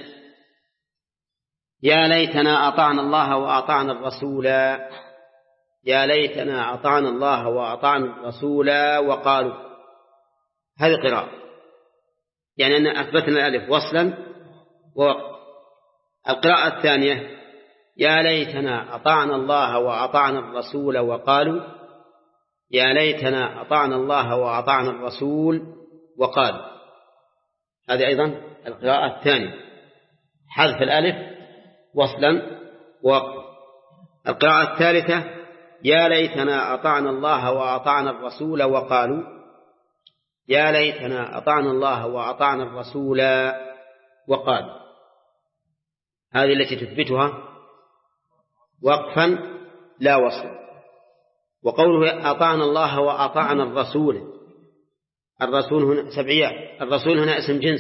يا ليتنا أطعنا الله وأطعنا الرسول. يا ليتنا أطعنا الله وأطعنا الرسول وقالوا. هذه قراءة، يعني أن أثبتنا الألف وصلا ووقف. القراءة الثانية يا ليتنا أطعنا الله وأطعنا الرسول وقالوا. يا ليتنا أطعنا الله وأطعنا الرسول وقالوا. هذه أيضا القراءة الثانية، حذف الألف وصلا ووقف. القراءة الثالثة يا ليتنا أطعنا الله وأطعنا الرسول وقالوا. يا ليتنا أطعنا الله وأطعنا الرسول وقالوا. هذه التي تثبتها وقفا لا وصلا. وقوله أطعنا الله وأطعنا الرسول الرسول هنا سبعيات. الرسول هنا اسم جنس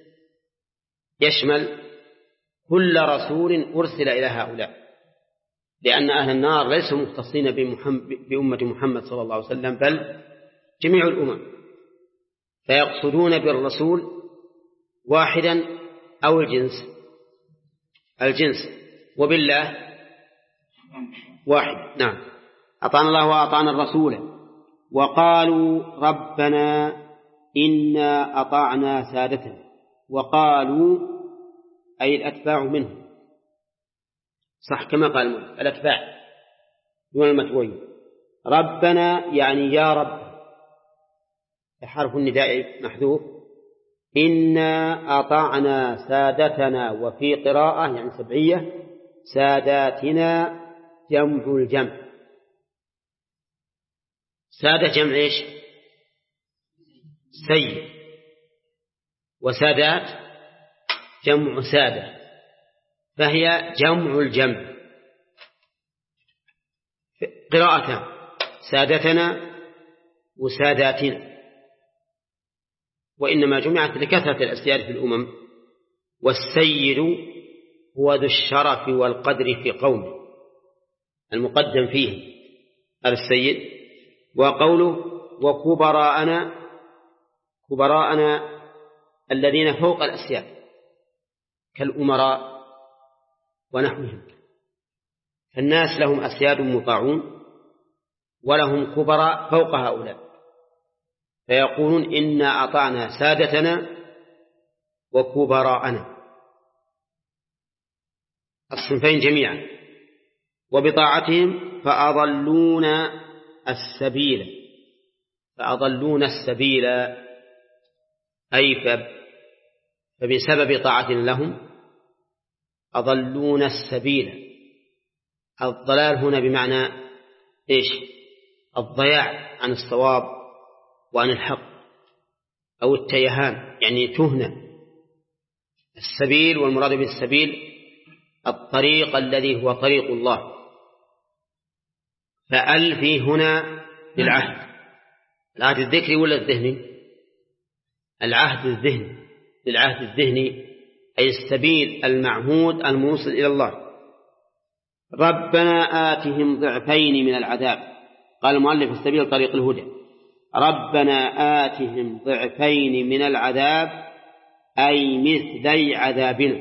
يشمل كل رسول أرسل إلى هؤلاء، لأن أهل النار ليسوا مختصين بأمة محمد صلى الله عليه وسلم بل جميع الأمم، فيقصدون بالرسول واحدا أو الجنس وبالله واحد. نعم. أطعنا الله وأطعنا الرسول وقالوا ربنا إنا أطعنا سادتنا. وقالوا أي الأتباع منهم، صح كما قال الأتباع دون المتبوعين. ربنا يعني يا رب، حرف النداء محذوف. إنا أطعنا سادتنا، وفي قراءة يعني سبعية ساداتنا جمع الجمع. سادة جمع إيش؟ سيد. وسادات جمع سادة، فهي جمع الجمع. قراءة سادتنا وساداتنا، وإنما جمعت لكثرة الأسياد في الأمم. والسيد هو ذو الشرف والقدر في قومه، المقدم فيه هذا السيد. وقوله وكبراءنا الذين فوق الأسياد كالأمراء ونحوهم. فالناس لهم أسياد مطاعون ولهم كبراء فوق هؤلاء، فيقولون إنا أطعنا سادتنا وكبراءنا الصنفين جميعا. وبطاعتهم فأضلون السبيل أي فبسبب طاعتنا لهم أضلون السبيل. الضلال هنا بمعنى إيش؟ الضياع عن الصواب وعن الحق، أو التيهان يعني تهنة. السبيل والمراد بالسبيل الطريق الذي هو طريق الله. فألفي هنا للعهد، العهد الذكري ولا الذهني؟ العهد الذهني، للعهد الذهني أي السبيل المعهود الموصل إلى الله. ربنا آتهم ضعفين من العذاب. قال المؤلف السبيل طريق الهدى. ربنا آتهم ضعفين من العذاب أي مثلي عذابنا.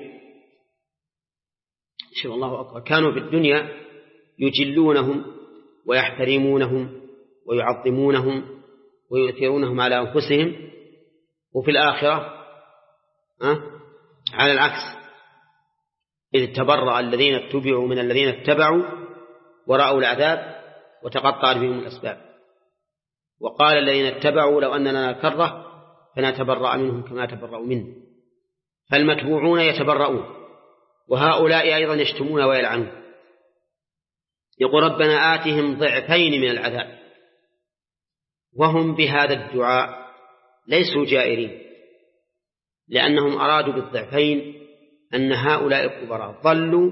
شوف الله أكبر، كانوا في الدنيا يجلونهم ويحترمونهم ويعظمونهم ويؤثرونهم على أنفسهم، وفي الآخرة على العكس، إذ تبرأ الذين اتبعوا من الذين اتبعوا ورأوا العذاب وتقطعت بهم الأسباب. وقال الذين اتبعوا لو أننا كرة فنتبرأ منهم كما تبرأوا منا. فالمتبوعون يتبرؤون، وهؤلاء أيضا يشتمون ويلعنون. يقول ربنا آتهم ضعفين من العذاب، وهم بهذا الدعاء ليسوا جائرين، لأنهم أرادوا بالضعفين أن هؤلاء الكبراء ضلوا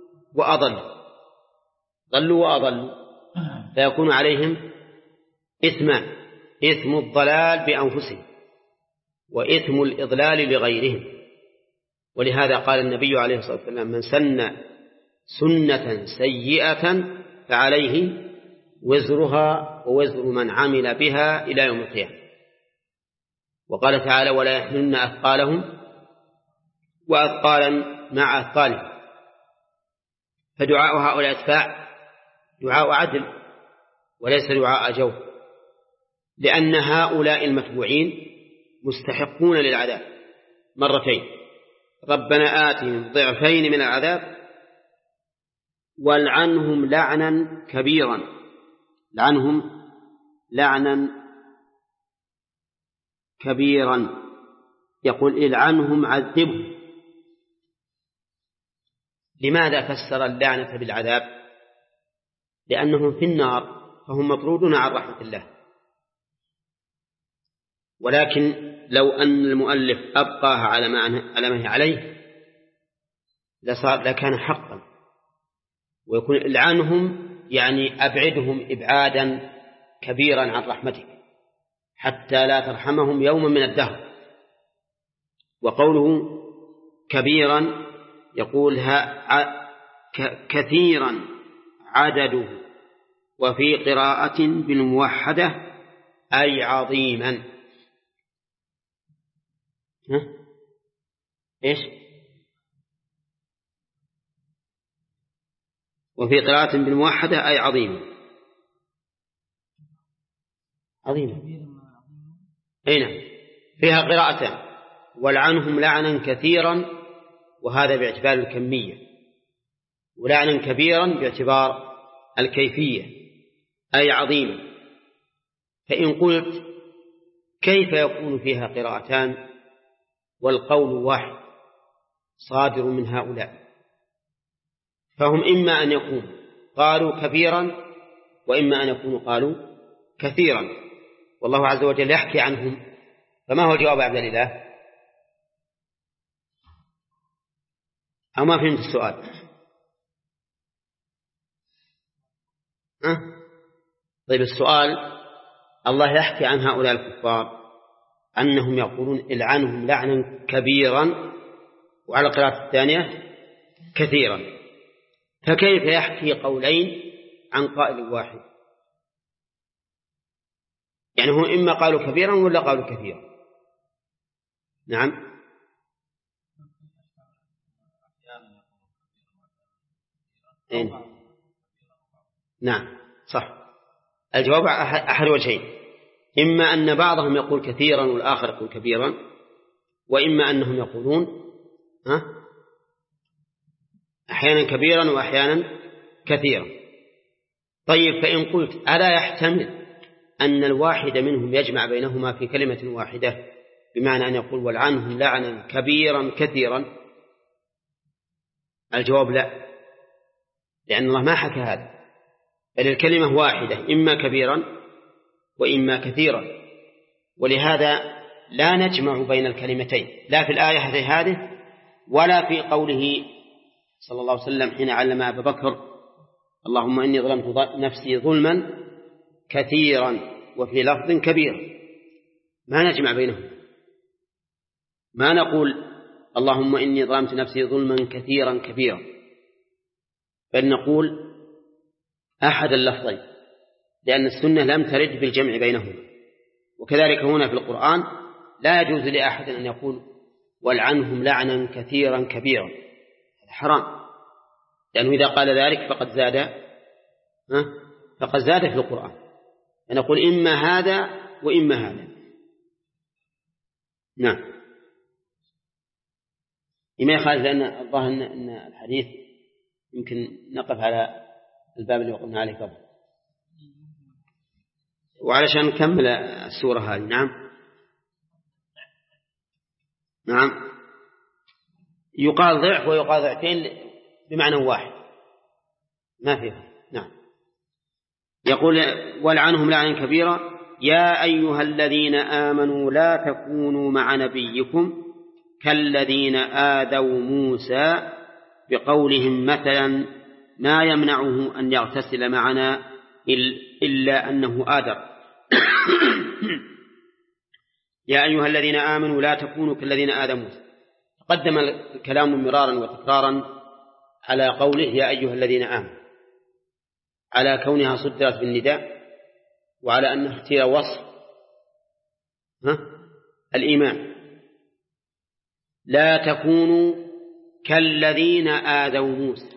وأضلوا، فيكون عليهم إثمان: إثم الضلال بأنفسهم وإثم الإضلال لغيرهم. ولهذا قال النبي عليه الصلاة والسلام: من سن سنة سيئة فعليه وزرها ووزر من عمل بها إلى يوم القيامة. وقال تعالى: ولا يحملن أثقالهم وأثقالا مع أثقالهم. فدعاء هؤلاء الأتباع دعاء عدل وليس دعاء جور، لأن هؤلاء المتبوعين مستحقون للعذاب مرتين: ربنا آتهم ضعفين من العذاب والعنهم لعنا كبيرا. لعنهم لعنا كبيرا، يقول العنهم عذبهم. لماذا فسر اللعنة بالعذاب؟ لأنهم في النار فهم مطرودون عن رحمة الله. ولكن لو أن المؤلف أبقاها على ما هي عليه لكان حقا، ويكون العنهم يعني أبعدهم إبعادا كبيرا عن رحمتك، حتى لا ترحمهم يوما من الدهر. وقوله كبيرا يقول كثيرا عدده، وفي قراءة بالموحدة أي عظيما. إيش؟ وفي قراءة بالموحدة أي عظيما. عظيما أين فيها قراءتان: ولعنهم لعنا كثيرا، وهذا باعتبار الكمية، ولعنا كبيرا باعتبار الكيفية أي عظيما. فإن قلت كيف يكون فيها قراءتان والقول واحد صادر من هؤلاء؟ فهم إما أن يكونوا قالوا كبيرا، وإما أن يكونوا قالوا كثيرا، والله عز وجل يحكي عنهم. فما هو الجواب عبد الله؟ أو ما فهمت السؤال؟ طيب السؤال: الله يحكي عن هؤلاء الكفار أنهم يقولون العنهم لعنا كبيرا، وعلى القراءة الثانية كثيرا، فكيف يحكي قولين عن قائل واحد؟ يعني هم إما قالوا كبيرا ولا قالوا كثيرا. نعم نعم صح. الجواب أحد وجهين: إما أن بعضهم يقول كثيرا والآخر يقول كبيرا، وإما أنهم يقولون أحيانا كبيرا وأحيانا كثيرا. طيب فإن قلت ألا يحتمل أن الواحد منهم يجمع بينهما في كلمة واحدة، بمعنى أن يقول ولعنهم لعنا كبيرا كثيرا؟ الجواب لا، لأن الله ما حكى هذا، بل الكلمة واحدة، إما كبيرا وإما كثيرا. ولهذا لا نجمع بين الكلمتين، لا في الآية هذه ولا في قوله صلى الله عليه وسلم حين علم أبا بكر اللهم إني ظلمت نفسي ظلما كثيرا، وفي لفظ كبير. ما نجمع بينهم، ما نقول اللهم إني ظلمت نفسي ظلما كثيرا كبيرا، بل نقول أحد اللفظين، لأن السنة لم ترد بالجمع بينهما. وكذلك هنا في القرآن لا يجوز لأحد أن يقول ولعنهم لعنا كثيرا كبيرا، هذا حرام، لأنه إذا قال ذلك فقد زاد في القرآن. فنقول إما هذا وإما هذا. نعم إما يخالف، لأن الظاهر أن الحديث يمكن نقف على الباب اللي وقفنا عليه قبل، وعلشان نكمل السورة هذه. نعم يقال ضعف ويقال ضعفين بمعنى واحد، ما فيه. نعم يقول ولعنهم لعنا كبيرا يا أيها الذين آمنوا لا تكونوا مع نبيكم كالذين آذوا موسى بقولهم مثلا ما يمنعه أن يغتسل معنا إلا أنه آدر. يا أيها الذين آمنوا لا تكونوا كالذين آذوا موسى. قدم الكلام مرارا وتكرارا على قوله يا أيها الذين آمنوا، على كونها صدرت بالنداء، وعلى أنه اختير وصف الإيمان. لا تكونوا كالذين آذوا موسى.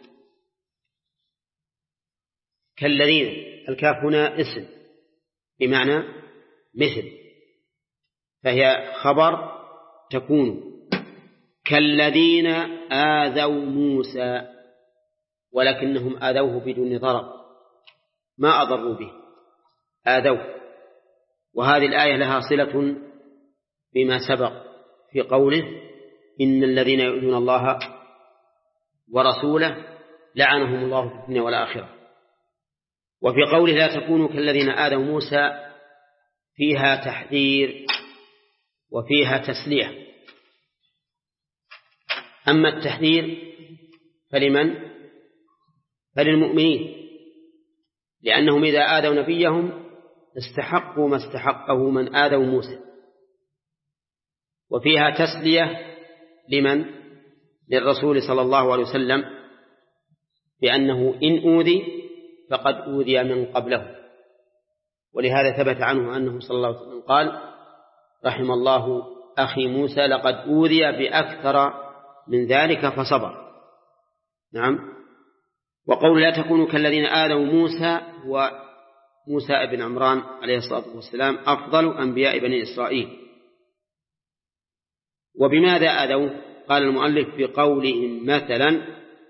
كالذين، الكاف هنا اسم بمعنى مثل، فهي خبر تكون كالذين آذوا موسى، ولكنهم آذوه بدون ضرر، ما أضروا به، آذوه. وهذه الآية لها صلة بما سبق في قوله إن الذين يؤذون الله ورسوله لعنهم الله في الدنيا والآخرة. وفي قوله لا تكونوا كالذين آذوا موسى فيها تحذير وفيها تسلية. أما التحذير فلمن؟ فللمؤمنين، لأنهم إذا آذوا نبيهم استحقوا ما استحقه من آذوا موسى. وفيها تسلية لمن؟ للرسول صلى الله عليه وسلم، بأنه إن أوذي فقد أوذي من قبله. ولهذا ثبت عنه أنه صلى الله عليه وسلم قال: رحم الله أخي موسى لقد أوذي بأكثر من ذلك فصبر. نعم. وقول لا تكونوا كالذين آذوا موسى، وموسى بن عمران عليه الصلاة والسلام أفضل أنبياء بني إسرائيل. وبماذا آذوا؟ قال المؤلف: بقولهم مثلا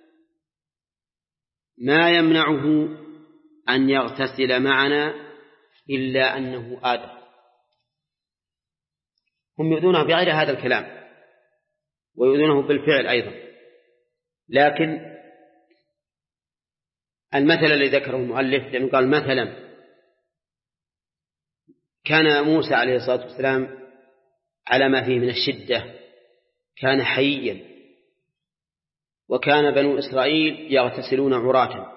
ما يمنعه أن يغتسل معنا إلا أنه آدم. هم يؤذونه بغير هذا الكلام ويؤذونه بالفعل أيضا، لكن المثل الذي ذكره المؤلف، لأنه قال مثلا كان موسى عليه الصلاة والسلام على ما فيه من الشدة كان حييا، وكان بنو إسرائيل يغتسلون عراة،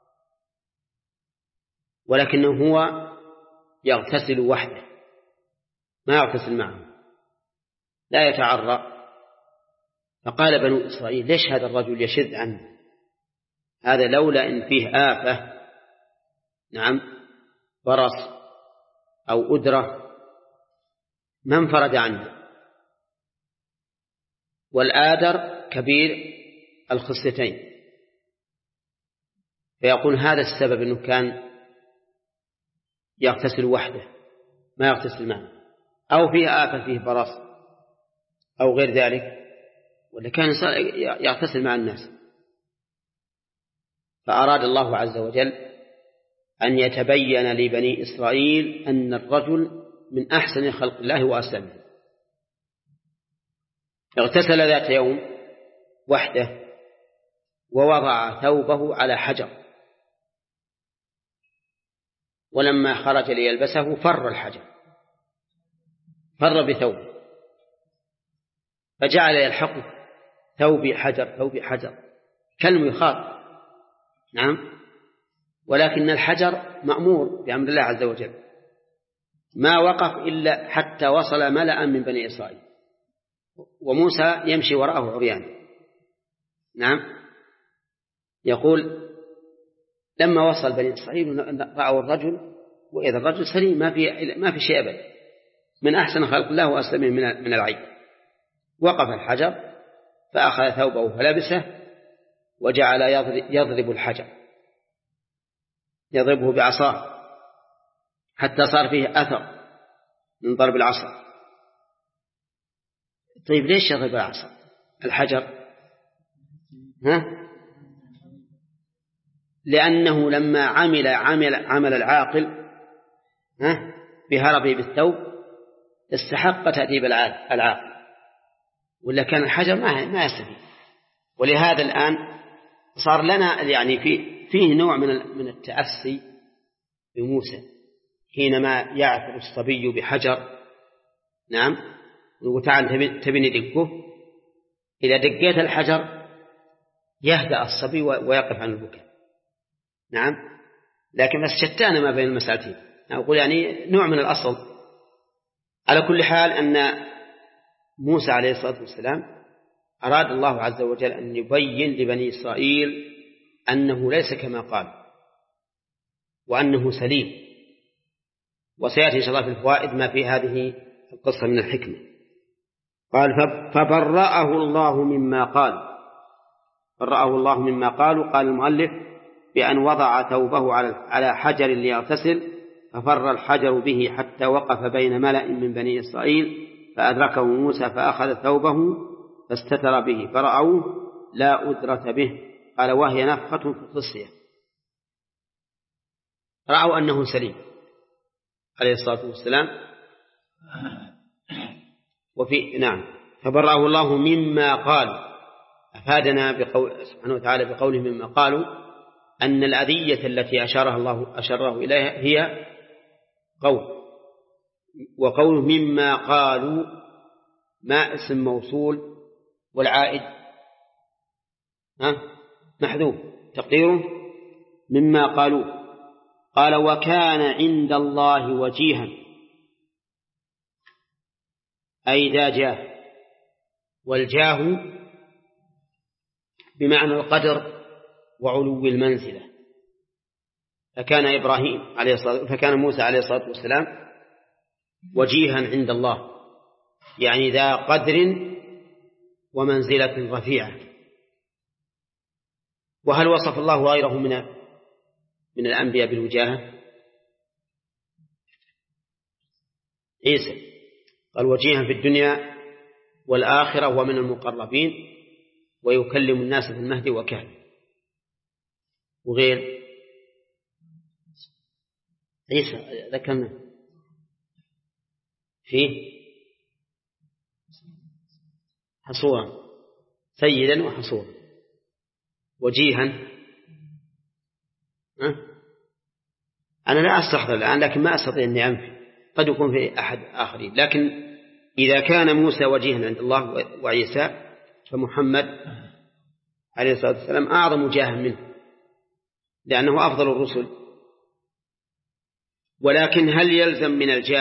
ولكنه هو يغتسل وحده ما يغتسل معه، لا يتعرى. فقال بنو إسرائيل: ليش هذا الرجل يشذ عنه؟ هذا لولا إن فيه آفة، نعم، برص أو أدرة، ما انفرد عنه. والآدر كبير الخصيتين، فيقول هذا السبب أنه كان يغتسل وحده ما يغتسل معه، أو فيه آفة فيه برص أو غير ذلك، ولا كان يغتسل مع الناس. فأراد الله عز وجل أن يتبين لبني إسرائيل أن الرجل من أحسن خلق الله وأسلمه. اغتسل ذات يوم وحده ووضع ثوبه على حجر، ولما خرج ليلبسه فر الحجر، فر بثوبه، فجعل يلحقه: ثوبي حجر ثوبي حجر، كلمة يخاط. نعم. ولكن الحجر مأمور بأمر الله عز وجل، ما وقف إلا حتى وصل ملأ من بني إسرائيل، وموسى يمشي وراءه عريان. نعم. يقول: لما وصل بني إسرائيل رأوا الرجل، وإذا الرجل سليم ما في شيء أبدا، من أحسن خلق الله وأسلمه من العيب. وقف الحجر فأخذ ثوبه فلبسه وجعل يضرب الحجر، يضربه بعصاه حتى صار فيه أثر من ضرب العصا. طيب ليش يضرب العصا الحجر؟ لأنه لما عمل العاقل بهربه بالثوب استحق تأديب العاقل، ولا كان الحجر ما يستفيد. ولهذا الآن صار لنا يعني فيه نوع من التأسي بموسى حينما يعثر الصبي بحجر. نعم. وتعال تبني دقه، إذا دقيت الحجر يهدأ الصبي ويقف عن البكاء. نعم. لكن بس شتان ما بين المسألتين، أقول يعني نوع من الأصل. على كل حال أن موسى عليه الصلاة والسلام أراد الله عز وجل أن يبين لبني إسرائيل أنه ليس كما قال، وأنه سليم. وسيأتي إن شاء الله في الفوائد ما في هذه القصة من الحكمة. قال: فبرأه الله مما قال. برأه الله مما قالوا. قال المؤلف: بأن وضع ثوبه على حجر ليغتسل، ففر الحجر به حتى وقف بين ملأ من بني إسرائيل، فأدركه موسى فأخذ ثوبه فاستتر به، فرأوه لا أدرة به. قال: وهي نفخة في الخصية. رأوا أنه سليم عليه الصلاة والسلام. نعم. فبرأه الله مما قال. أفادنا سبحانه وتعالى بقوله مما قالوا أن الأذية التي أشاره إليها هي قول. وقوله مما قالوا ما اسم موصول، والعائد محذوف، تقديره مما قالوا. قال وكان عند الله وجيها، أي ذا جاه، والجاه بمعنى القدر وعلو المنزلة. فكان موسى عليه الصلاة والسلام وجيها عند الله، يعني ذا قدر ومنزلة رفيعة. وهل وصف الله غيره من الأنبياء بالوجاهة؟ عيسى قال وجيها في الدنيا والآخرة ومن المقربين ويكلم الناس في المهد وكهلا. وغير عيسى ذكرنا فيه حصورا، سيدا وحصورا، وجيها. أنا لا أستحضر الآن، لكن ما أستطيع أني أنفي، قد يكون في أحد آخرين. لكن إذا كان موسى وجيها عند الله وعيسى، فمحمد عليه الصلاة والسلام أعظم جاها منه، لأنه أفضل الرسل. ولكن هل يلزم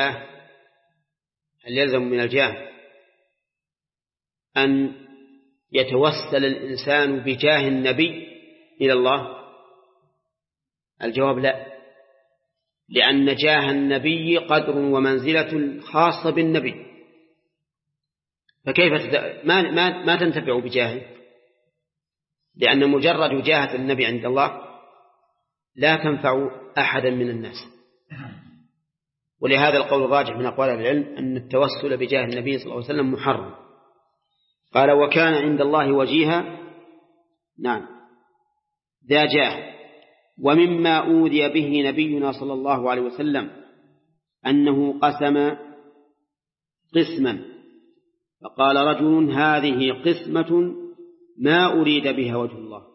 من الجاه أن يتوسل الإنسان بجاه النبي إلى الله؟ الجواب لا، لأن جاه النبي قدر ومنزلة خاصة بالنبي، فكيف ما تنتفع بجاهه؟ لأن مجرد وجاهة النبي عند الله لا تنفع أحدا من الناس. ولهذا القول الراجح من أقوال العلم أن التوسل بجاه النبي صلى الله عليه وسلم محرم. قال وكان عند الله وجيها، نعم ذا جاه. ومما أوذي به نبينا صلى الله عليه وسلم أنه قسم قسما فقال رجل هذه قسمة ما أريد بها وجه الله،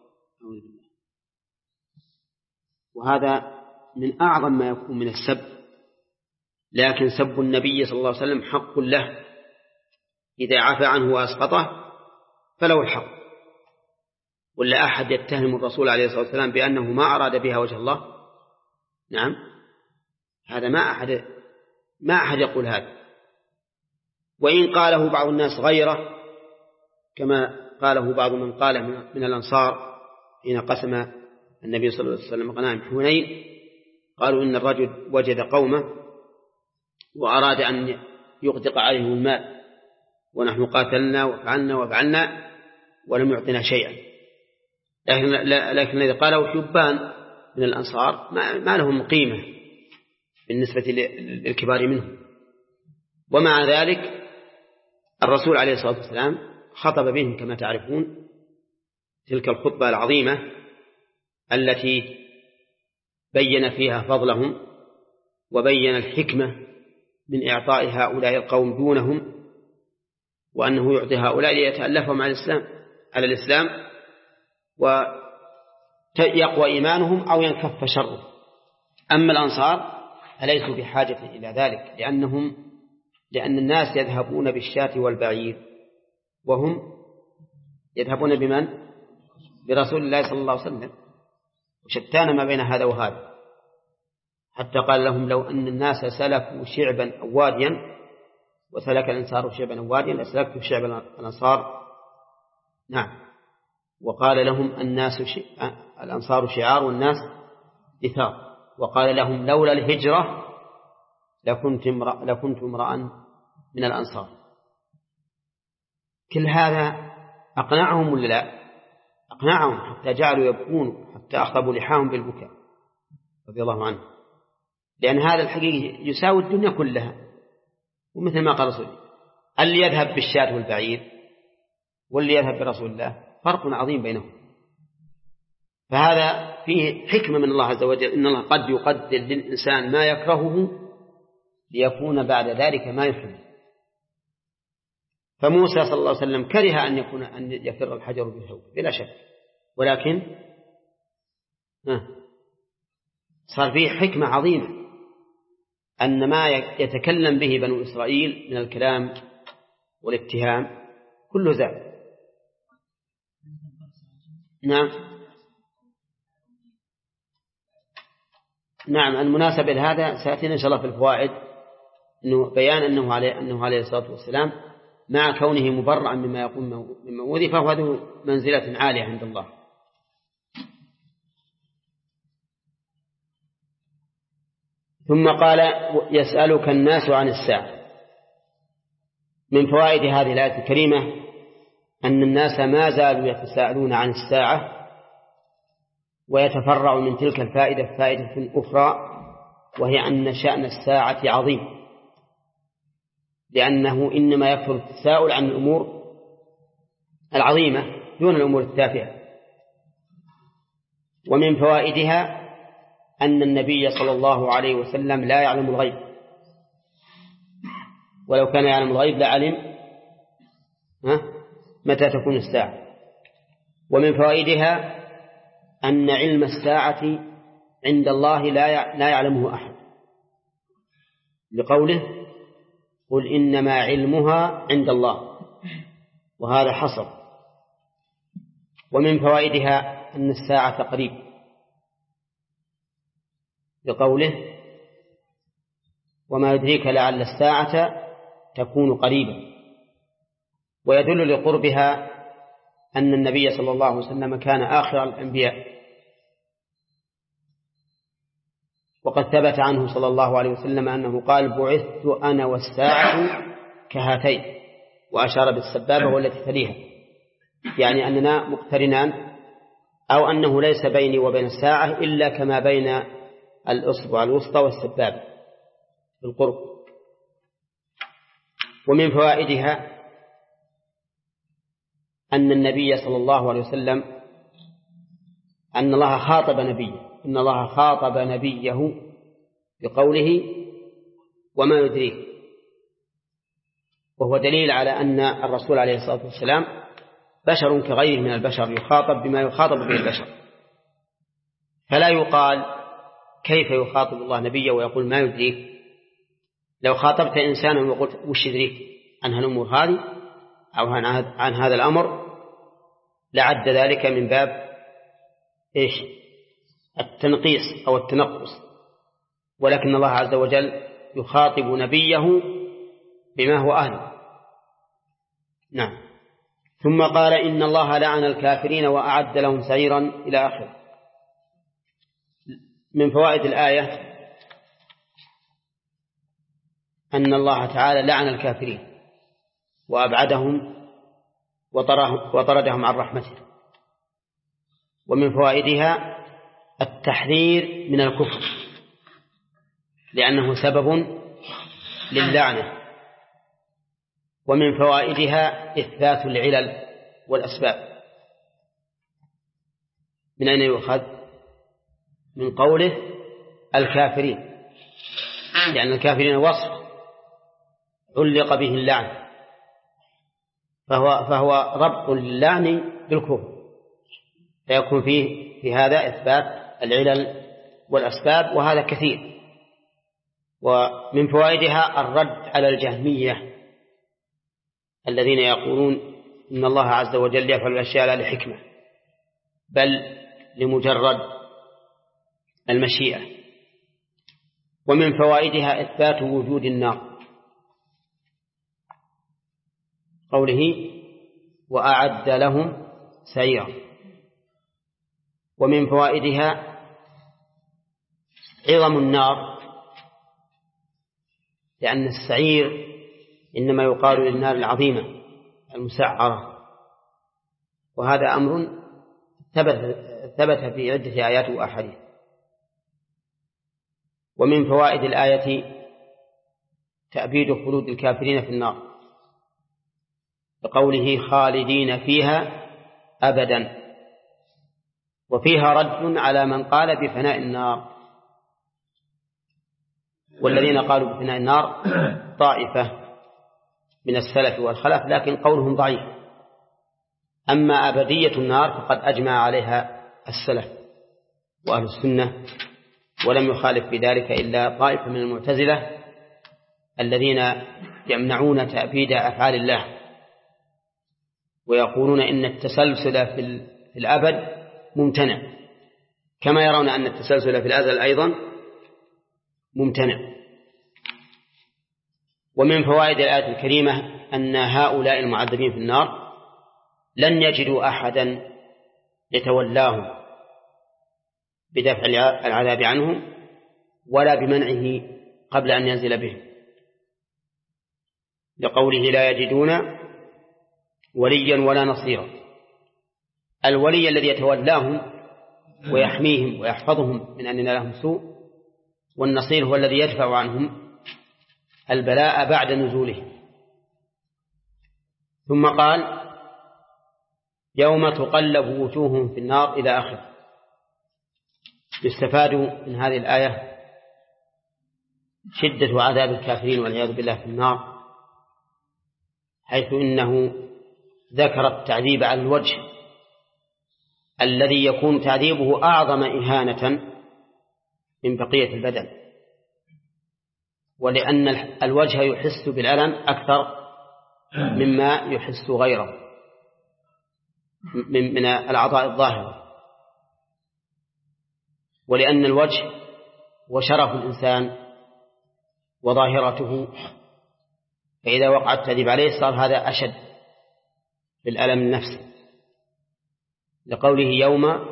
وهذا من أعظم ما يكون من السب. لكن سب النبي صلى الله عليه وسلم حق له، إذا عفى عنه وأسقطه فله الحق. ولا أحد يتهم الرسول عليه الصلاة والسلام بأنه ما أراد بها وجه الله؟ نعم، هذا ما أحد يقول هذا. وإن قاله بعض الناس غيره، كما قاله بعض من قاله من الأنصار حين قسم النبي صلى الله عليه وسلم غنائم حنين، قالوا إن الرجل وجد قومه وأراد أن يغدق عليهم المال، ونحن قاتلنا وفعلنا ولم يعطنا شيئا. لكن الذي قاله شبان من الأنصار ما لهم قيمة بالنسبة للكبار منهم. ومع ذلك الرسول عليه الصلاة والسلام خطب بهم كما تعرفون تلك الخطبة العظيمة التي بين فيها فضلهم وبين الحكمة من إعطاء هؤلاء القوم دونهم، وأنه يعطي هؤلاء ليتألفهم على الإسلام ويقوى إيمانهم أو ينكف شره. أما الأنصار فليسوا بحاجة إلى ذلك، لأن الناس يذهبون بالشاة والبعير، وهم يذهبون بمن؟ برسول الله صلى الله عليه وسلم. وشتان ما بين هذا وهذا، حتى قال لهم لو أن الناس سلكوا شعبا أو واديا وسلك الأنصار شعبا أو واديا لسلكوا شعب الأنصار. نعم. وقال لهم الأنصار شعار والناس دثار. وقال لهم لولا الهجرة لكنت امرأ من الأنصار. كل هذا أقنعهم ولا لا؟ أقنعهم حتى جعلوا يبكون، حتى أخطبوا لحاهم بالبكاء رضي الله عنه، لأن هذا الحقيقي يساوي الدنيا كلها. ومثل ما قال رسول الله اللي يذهب بالشاة والبعير واللي يذهب برسول الله فرق عظيم بينهم. فهذا فيه حكمة من الله عز وجل، إن الله قد يقدر للإنسان ما يكرهه ليكون بعد ذلك ما يحب. فموسى صلى الله عليه وسلم كره أن يفر الحجر بالحوت بلا شك، ولكن صار فيه حكمة عظيمة أن ما يتكلم به بنو إسرائيل من الكلام والاتهام كله زاد. نعم. نعم، المناسبة لهذا سيأتينا إن شاء الله في الفوائد، إنه بيان أنه عليه الصلاة والسلام مع كونه مبرعا مما يقوم من موذي فهو ذو منزلة عالية عند الله. ثم قال يسألك الناس عن الساعة. من فوائد هذه الآية الكريمة أن الناس ما زالوا يتساءلون عن الساعة، ويتفرع من تلك الفائدة فائدة أخرى، وهي أن شأن الساعة عظيم، لأنه إنما يكثر التساؤل عن الأمور العظيمة دون الأمور التافهة. ومن فوائدها أن النبي صلى الله عليه وسلم لا يعلم الغيب، ولو كان يعلم الغيب لعلم متى تكون الساعة. ومن فوائدها أن علم الساعة عند الله لا يعلمه أحد، لقوله قل إنما علمها عند الله، وهذا حصر. ومن فوائدها أن الساعة قريب، لقوله وما يدريك لعل الساعة تكون قريبا. ويدل لقربها أن النبي صلى الله عليه وسلم كان آخر الأنبياء، وقد ثبت عنه صلى الله عليه وسلم أنه قال بعثت أنا والساعة كهاتين، وأشار بالسبابة والتي تليها، يعني أننا مقترنان، أو أنه ليس بيني وبين الساعة إلا كما بين الأصبع الوسطى والسبابة بالقرب. ومن فوائدها أن النبي صلى الله عليه وسلم أن الله خاطب نبيه، إن الله خاطب نبيه بقوله وما يدريك، وهو دليل على أن الرسول عليه الصلاة والسلام بشر كغيره من البشر، يخاطب بما يخاطب به البشر. فلا يقال كيف يخاطب الله نبيه ويقول ما يدريك. لو خاطبت إنسانا وقلت وش يدريك عن هالأمور هذه أو عن هذا الأمر لعد ذلك من باب التنقيص أو التنقص، ولكن الله عز وجل يخاطب نبيه بما هو أهله. نعم. ثم قال إن الله لعن الكافرين وأعد لهم سعيرا إلى آخره. من فوائد الآية أن الله تعالى لعن الكافرين وأبعدهم وطردهم عن رحمته. ومن فوائدها التحذير من الكفر، لأنه سبب للعنة. ومن فوائدها إثبات العلل والأسباب. من أين يؤخذ؟ من قوله الكافرين، لأن الكافرين وصف علق به اللعن، فهو ربط للعن بالكفر، فيكون في هذا إثبات العلل والأسباب، وهذا كثير. ومن فوائدها الرد على الجهمية الذين يقولون إن الله عز وجل يفعل الأشياء لا لحكمة بل لمجرد المشيئة. ومن فوائدها إثبات وجود النار، قوله وأعد لهم سعيرا. ومن فوائدها عظم النار، لأن السعير إنما يقال للنار العظيمة المسعرة، وهذا أمر ثبت في عدة آيات وأحاديث. ومن فوائد الآية تأبيد خلود الكافرين في النار، بقوله خالدين فيها أبدا. وفيها رد على من قال بفناء النار، والذين قالوا بفناء النار طائفة من السلف والخلف، لكن قولهم ضعيف. أما أبدية النار فقد أجمع عليها السلف وأهل السنة، ولم يخالف بذلك إلا طائفة من المعتزلة الذين يمنعون تأبيد أفعال الله، ويقولون إن التسلسل في الأبد ممتنع، كما يرون أن التسلسل في الأزل أيضا ممتنع. ومن فوائد الآية الكريمة أن هؤلاء المعذبين في النار لن يجدوا أحدا يتولاهم بدفع العذاب عنهم ولا بمنعه قبل أن ينزل بهم، لقوله لا يجدون وليا ولا نصيرا. الولي الذي يتولاهم ويحميهم ويحفظهم من أن ينالهم سوء، والنصير هو الذي يدفع عنهم البلاء بعد نزوله. ثم قال يوم تقلب وجوههم في النار إلى آخره. يستفاد من هذه الآية شدة عذاب الكافرين والعياذ بالله في النار، حيث إنه ذكر التعذيب على الوجه الذي يكون تعذيبه أعظم إهانة من بقية البدن، ولأن الوجه يحس بالألم أكثر مما يحس غيره من الأعضاء الظاهرة، ولأن الوجه وشرف الإنسان وظاهرته، فإذا وقع التعذيب عليه صار هذا أشد بالألم النفسي، لقوله يوم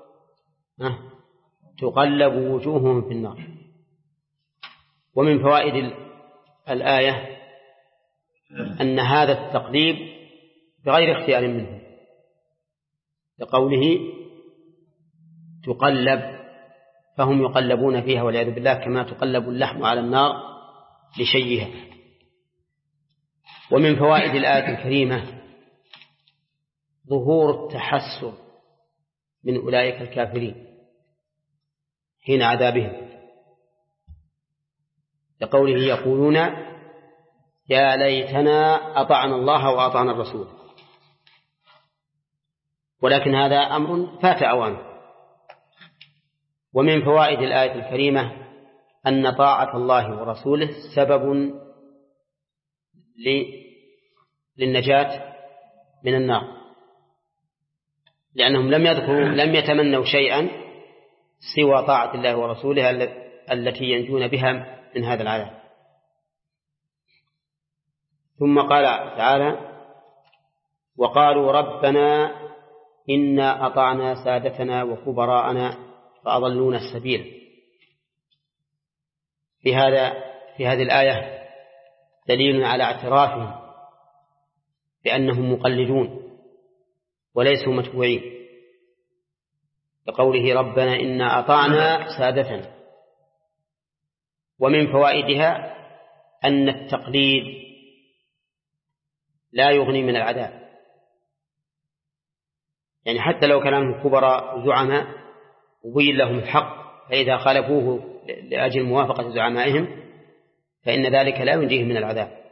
تقلب وجوههم في النار. ومن فوائد الآية أن هذا التقليب بغير اختيار منه، لقوله تقلب، فهم يقلبون فيها والعياذ بالله كما تقلب اللحم على النار لشيها. ومن فوائد الآية الكريمة ظهور التحسر من أولئك الكافرين حين عذابهم، لقوله يقولون يا ليتنا أطعنا الله وأطعنا الرسول، ولكن هذا أمر فات أوانه. ومن فوائد الآية الكريمة أن طاعة الله ورسوله سبب للنجاة من النار، لأنهم لم يتمنوا شيئا سوى طاعة الله ورسوله التي ينجون بها من هذا العذاب. ثم قال تعالى وقالوا ربنا إنا أطعنا سادتنا وكبراءنا فأضلونا السبيل. في هذه الآية دليل على اعترافهم بأنهم مقلدون وليسوا متبوعين، لقوله ربنا إنا أطعنا سادتنا. ومن فوائدها أن التقليد لا يغني من العذاب، يعني حتى لو كانوا كبراء زعماء وبين لهم الحق، فإذا خالفوه لأجل موافقة زعمائهم فإن ذلك لا ينجيهم من العذاب.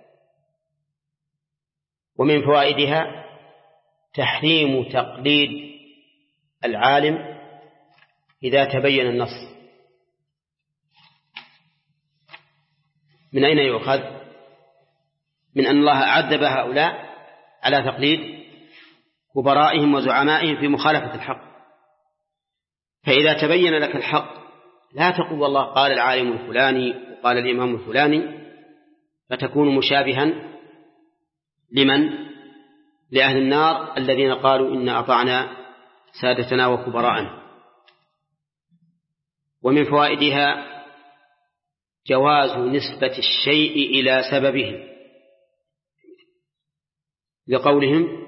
ومن فوائدها تحريم تقليد العالم إذا تبين النص. من أين يؤخذ؟ من أن الله عذب هؤلاء على تقليد كبرائهم وزعمائهم في مخالفة الحق، فإذا تبين لك الحق لا تقول والله قال العالم الفلاني وقال الإمام الفلاني، فتكون مشابها لأهل النار الذين قالوا إن أطعنا سادتنا وكبراءنا. ومن فوائدها جواز نسبة الشيء إلى سببه، لقولهم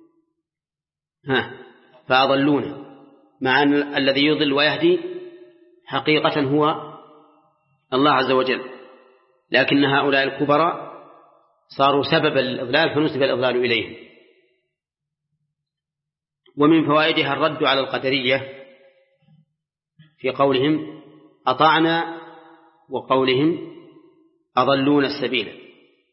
فأضلونا، مع أن الذي يضل ويهدي حقيقة هو الله عز وجل، لكن هؤلاء الكبراء صاروا سببا للإضلال فنسب الإضلال إليهم. ومن فوائدها الرد على القدرية في قولهم أطعنا وقولهم أضلون السبيل.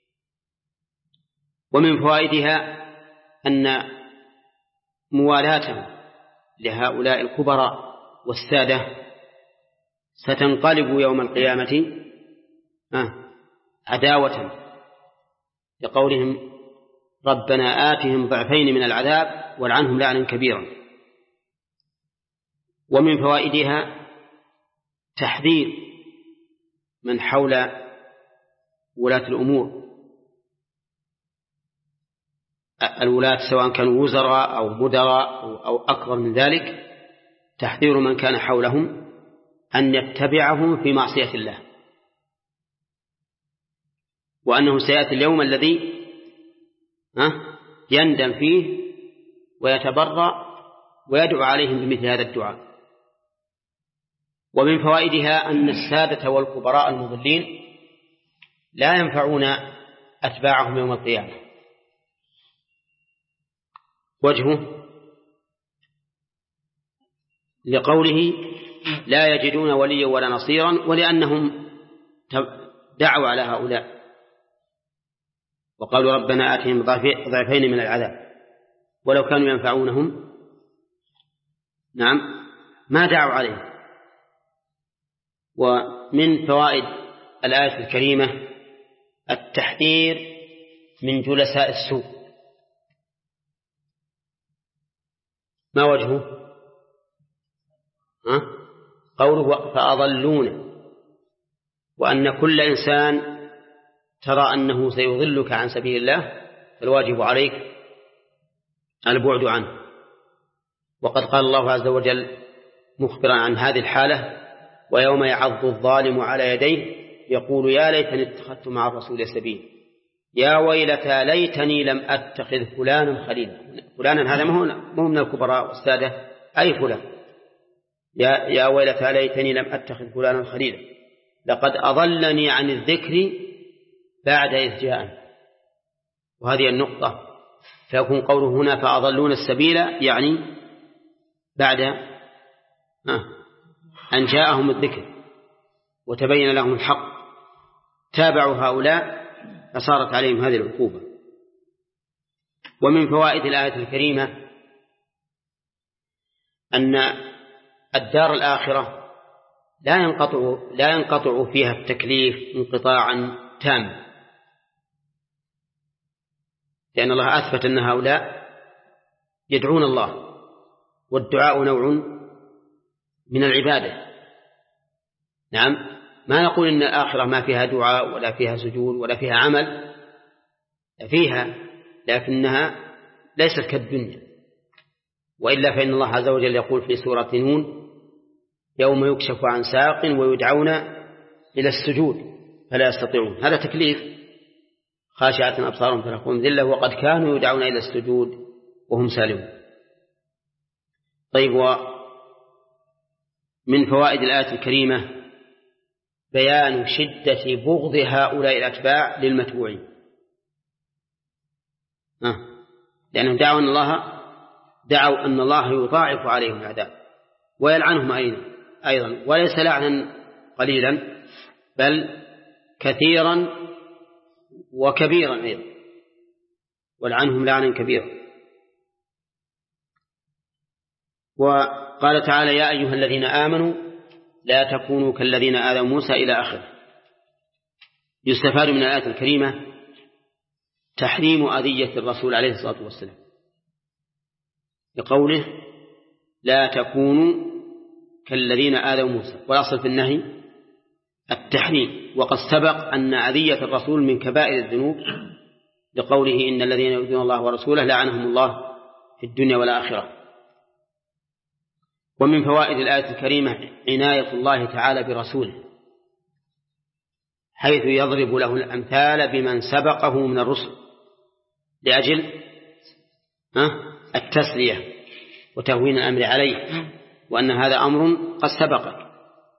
ومن فوائدها أن موالاتهم لهؤلاء الكبراء والسادة ستنقلب يوم القيامة عداوة، لقولهم ربنا آتهم ضعفين من العذاب والعنهم لعنا كبيرا. ومن فوائدها تحذير من حول ولاة الأمور، الولاة سواء كانوا وزراء أو مدراء أو أكبر من ذلك، تحذير من كان حولهم أن يتبعهم في معصية الله، وأنه سيأتي اليوم الذي يندم فيه ويتبرأ ويدعو عليهم بمثل هذا الدعاء. ومن فوائدها أن السادة والكبراء المضلين لا ينفعون أتباعهم يوم القيامة. وجهه لقوله لا يجدون وليا ولا نصيرا، ولأنهم دعوا على هؤلاء وقالوا ربنا آتهم ضعفين من العذاب، ولو كانوا ينفعونهم ما دعوا عليهم. ومن فوائد الآية الكريمة التحذير من جلساء السوء. ما وجهه؟ قوله فأضلون، وأن كل إنسان ترى أنه سيضلك عن سبيل الله فالواجب عليك البعد عنه. وقد قال الله عز وجل مخبرا عن هذه الحالة ويوم يعض الظالم على يديه يقول يا ليتني اتخذت مع الرسول سبيلا يا ويلتى ليتني لم أتخذ فلانا خليلا. فلانا هذا مو من الكبراء والسادة، أي فلان. يا ويلتى ليتني لم أتخذ فلانا خليلا لقد أضلني عن الذكر بعد إذ جاءني. وهذه النقطة، فيكون قوله هنا فأضلون السبيل يعني بعد أن جاءهم الذكر وتبين لهم الحق تابعوا هؤلاء فصارت عليهم هذه العقوبة. ومن فوائد الآية الكريمة أن الدار الآخرة لا ينقطع فيها التكليف انقطاعا تاما، لأن الله أثبت أن هؤلاء يدعون الله، والدعاء نوع من العبادة. نعم، ما نقول إن الآخرة ما فيها دعاء ولا فيها سجود ولا فيها عمل، فيها، لكنها ليست كالدنيا. وإلا فإن الله عز وجل يقول في سورة نون يوم يكشف عن ساق ويدعون إلى السجود فلا يستطيعون. هذا تكليف، خاشعة أبصارهم ترهقهم ذلة وقد كانوا يدعون إلى السجود وهم سالمون. طيب، ومن فوائد الآية الكريمة بيان شدة بغض هؤلاء الأتباع للمتبوعين، لأنهم دعوا أن الله يضاعف عليهم العذاب ويلعنهم أيضا، وليس لعنا قليلا بل كثيرا وكبيرا أيضا، ولعنهم لعنا كبيرا. وقال تعالى يا أيها الذين آمنوا لا تكونوا كالذين آذوا موسى إلى آخره. يستفاد من الآية الكريمة تحريم أذية الرسول عليه الصلاة والسلام لقوله لا تكونوا كالذين آذوا موسى، والأصل في النهي التحريم. وقد سبق أن أذية الرسول من كبائر الذنوب لقوله إن الذين يؤذون الله ورسوله لعنهم الله في الدنيا والآخرة. ومن فوائد الآية الكريمة عناية الله تعالى برسوله، حيث يضرب له الأمثال بمن سبقه من الرسل لأجل التسلية وتهوين الأمر عليه، وأن هذا أمر قد سبقك.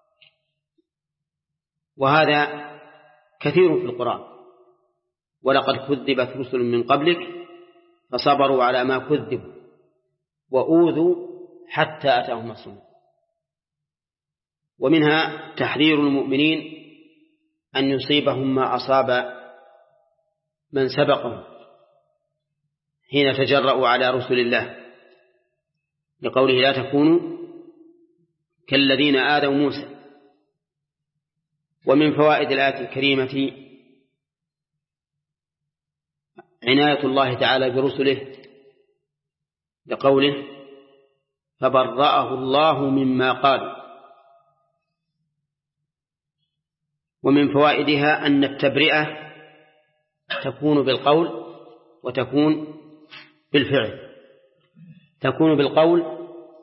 وهذا كثير في القرآن، ولقد كذبت رسل من قبلك فصبروا على ما كذبوا وأوذوا حتى أتاهم نصرنا. ومنها تحذير المؤمنين أن يصيبهم ما أصاب من سبقهم حين تجرؤوا على رسل الله لقوله لا تكونوا كالذين آذوا موسى. ومن فوائد الآية الكريمة عناية الله تعالى برسله لقوله فبرأه الله مما قال. ومن فوائدها أن التبرئة تكون بالقول وتكون بالفعل. تكون بالقول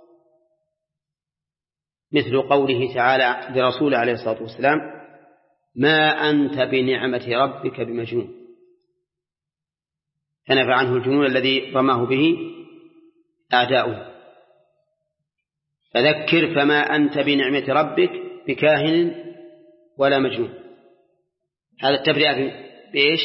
مثل قوله تعالى لرسوله عليه الصلاة والسلام: ما أنت بنعمة ربك بمجنون، فنفى عنه الجنون الذي رماه به أعداؤه. فذكر فما أنت بنعمة ربك بكاهن ولا مجنون. هذا التبرئة بإيش؟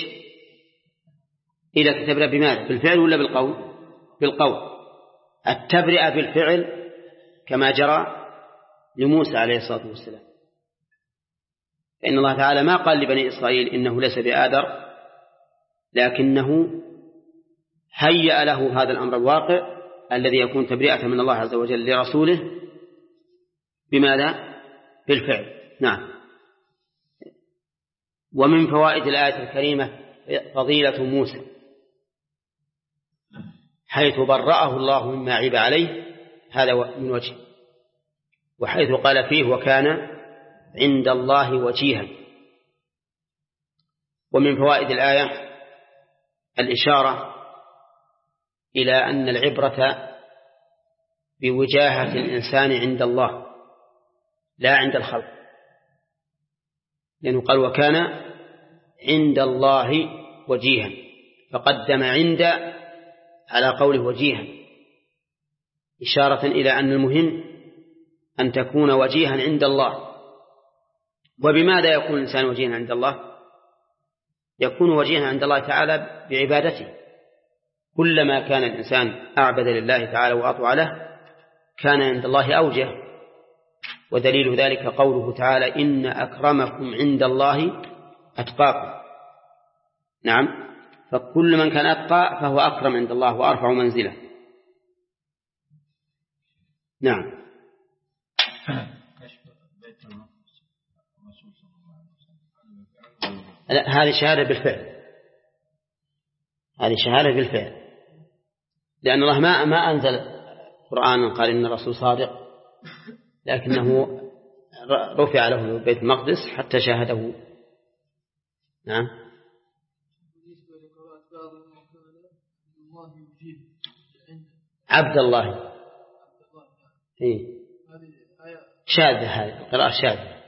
إذا تبرئ بماذا؟ بالفعل ولا بالقول؟ بالقول. التبرئة بالفعل كما جرى لموسى عليه الصلاة والسلام، فإن الله تعالى ما قال لبني إسرائيل إنه ليس بآدر، لكنه هيأ له هذا الأمر الواقع الذي يكون تبرئة من الله عز وجل لرسوله بماذا؟ بالفعل. نعم. ومن فوائد الآية الكريمة فضيلة موسى، حيث برأه الله مما عيب عليه، هذا من وجه، وحيث قال فيه وكان عند الله وجيها. ومن فوائد الآية الإشارة إلى أن العبرة بوجاهة الإنسان عند الله لا عند الخلق، لأنه قال وكان عند الله وجيها، فقدم عند على قوله وجيها، إشارة إلى أن المهم أن تكون وجيها عند الله. وبماذا يكون الإنسان وجيها عند الله؟ يكون وجيها عند الله تعالى بعبادته. كلما كان الإنسان أعبد لله تعالى وأطوع له كان عند الله أوجه. ودليل ذلك قوله تعالى إن أكرمكم عند الله أتقاكم. نعم، فكل من كان أتقى فهو أكرم عند الله وأرفع منزله. نعم. هذه شهادة بالفعل، هذه شهادة بالفعل، لأن الله ما أنزل قرآن قال إن الرسول صادق، لكنه رفع له بيت المقدس حتى شاهده. نعم. عبد الله إيه؟ شاذة، هذه القراءة شاذة.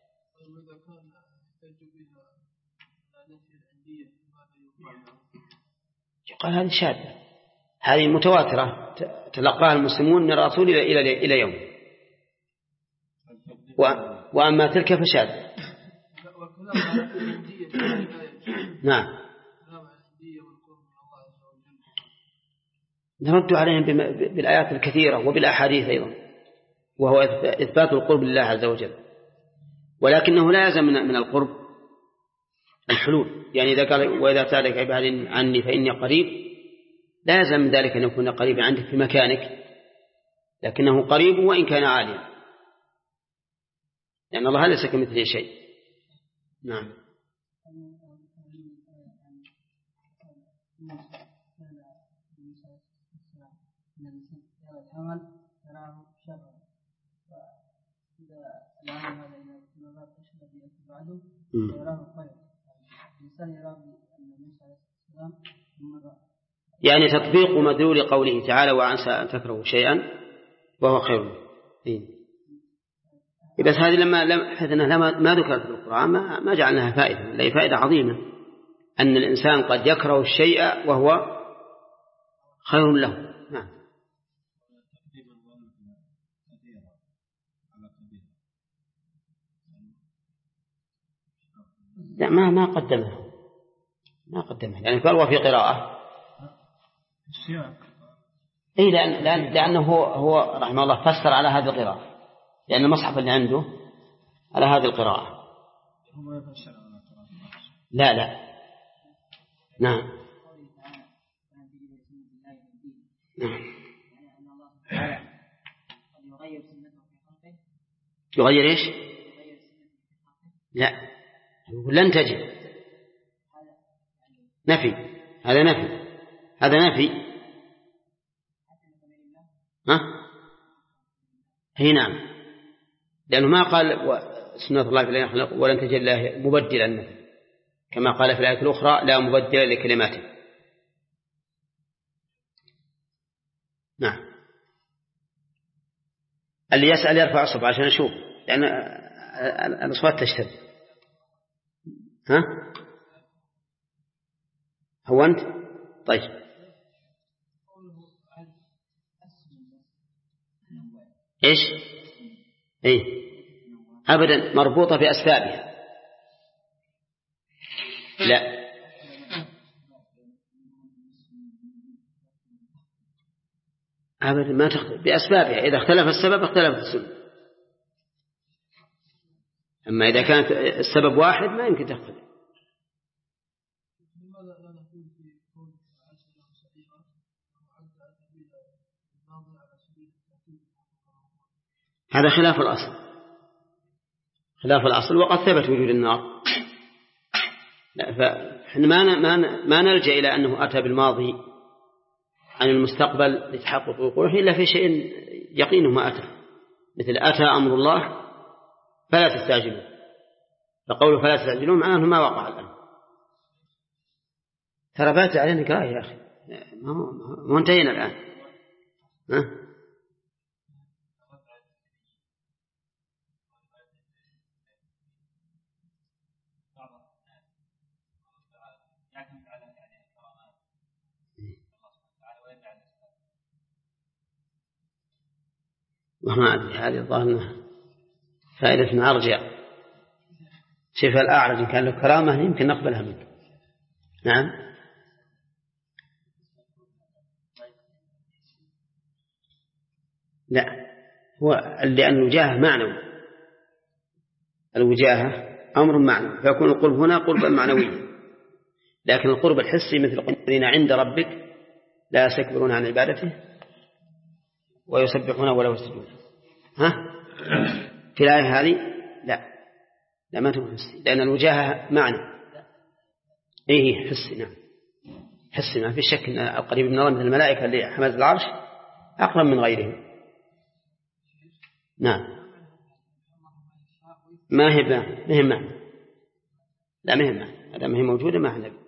قال هذه شاذة، هذه متواترة تلقاها المسلمون من الرسول إلى يوم، وأما تلك فشاذة. نعم. نرد عليهم بالآيات الكثيرة وبالأحاديث أيضا، وهو إثبات القرب لله عز وجل، ولكنه لا يلزم من القرب الحلول. يعني إذا قال وإذا سألك عبادي عني فإني قريب، لا يلزم من ذلك أن يكون قريبا عندك في مكانك، لكنه قريب وإن كان عاليا، لأن الله ليس كمثله شيء. نعم. يعني تطبيق مدلول قوله تعالى وعسى أن تكرهوا شيئا وهو خير له. بس هذه لما ما ذكرت في القرآن ما جعلناها فائدة، لا فائدة عظيمة أن الإنسان قد يكره الشيء وهو خير له. نعم. لا ما قدمها يعني قال وفي قراءة إيه، لأنه هو رحمه الله فسر على هذه القراءة، لأن المصحف اللي عنده على هذه القراءة. لا. نعم. يغير إيش؟ لا، لن تجد. نفي، هذا نفي، هذا نفي. ها؟ هي نعم، لأنه ما قال سنة الله في الذين خلق ولن تجد الله مبدلا، كما قال في الآية الأخرى لا مبدل لكلماته. نعم. اللي يسأل يرفع أصبع عشان أشوف، لأن الأصوات تشتد. ها؟ هو أنت؟ طيب. إيش؟ إيه؟ أبدا، مربوطة بأسبابها. لا، أبدا ما تختلف بأسبابها. إذا اختلف السبب اختلفت السنة. أما إذا كانت السبب واحد ما يمكن تختلف. هذا خلاف الأصل، خلاف الأصل، وقد ثبت وجود النار. فإحنا ما نلجأ إلى أنه أتى بالماضي عن المستقبل لتحقق وقوعه إلا في شيء يقينه ما أتى، مثل أتى أمر الله فلا تستعجلوا، فقوله فلا تستعجلوا معناه ما وقع الآن. ترى بات علينا قراءة يا أخي، ما انتهينا الآن. ها؟ ما أدري، هذه الظاهرة فائدة أرجع. شوف الأعرج إن كان له كرامة يمكن نقبلها منك. نعم. لا، هو لأن الوجاهة معنوي، الوجاهة أمر معنوي، فيكون القرب هنا قربا معنويا. لكن القرب الحسي مثل الذين عند ربك لا يستكبرون عن عبادته ويسبحون ولا يسجدون. ها؟ في الآية هذه لا ما تكون حسي، لأن الوجاهة معنى. إيه حسي. نعم حسي، ما في شك أن القريب من الله مثل الملائكة اللي حملت العرش أقرب من غيرهم. نعم. ما هي معنى. لا ما هي معنى، هذا ما هي موجودة ما هي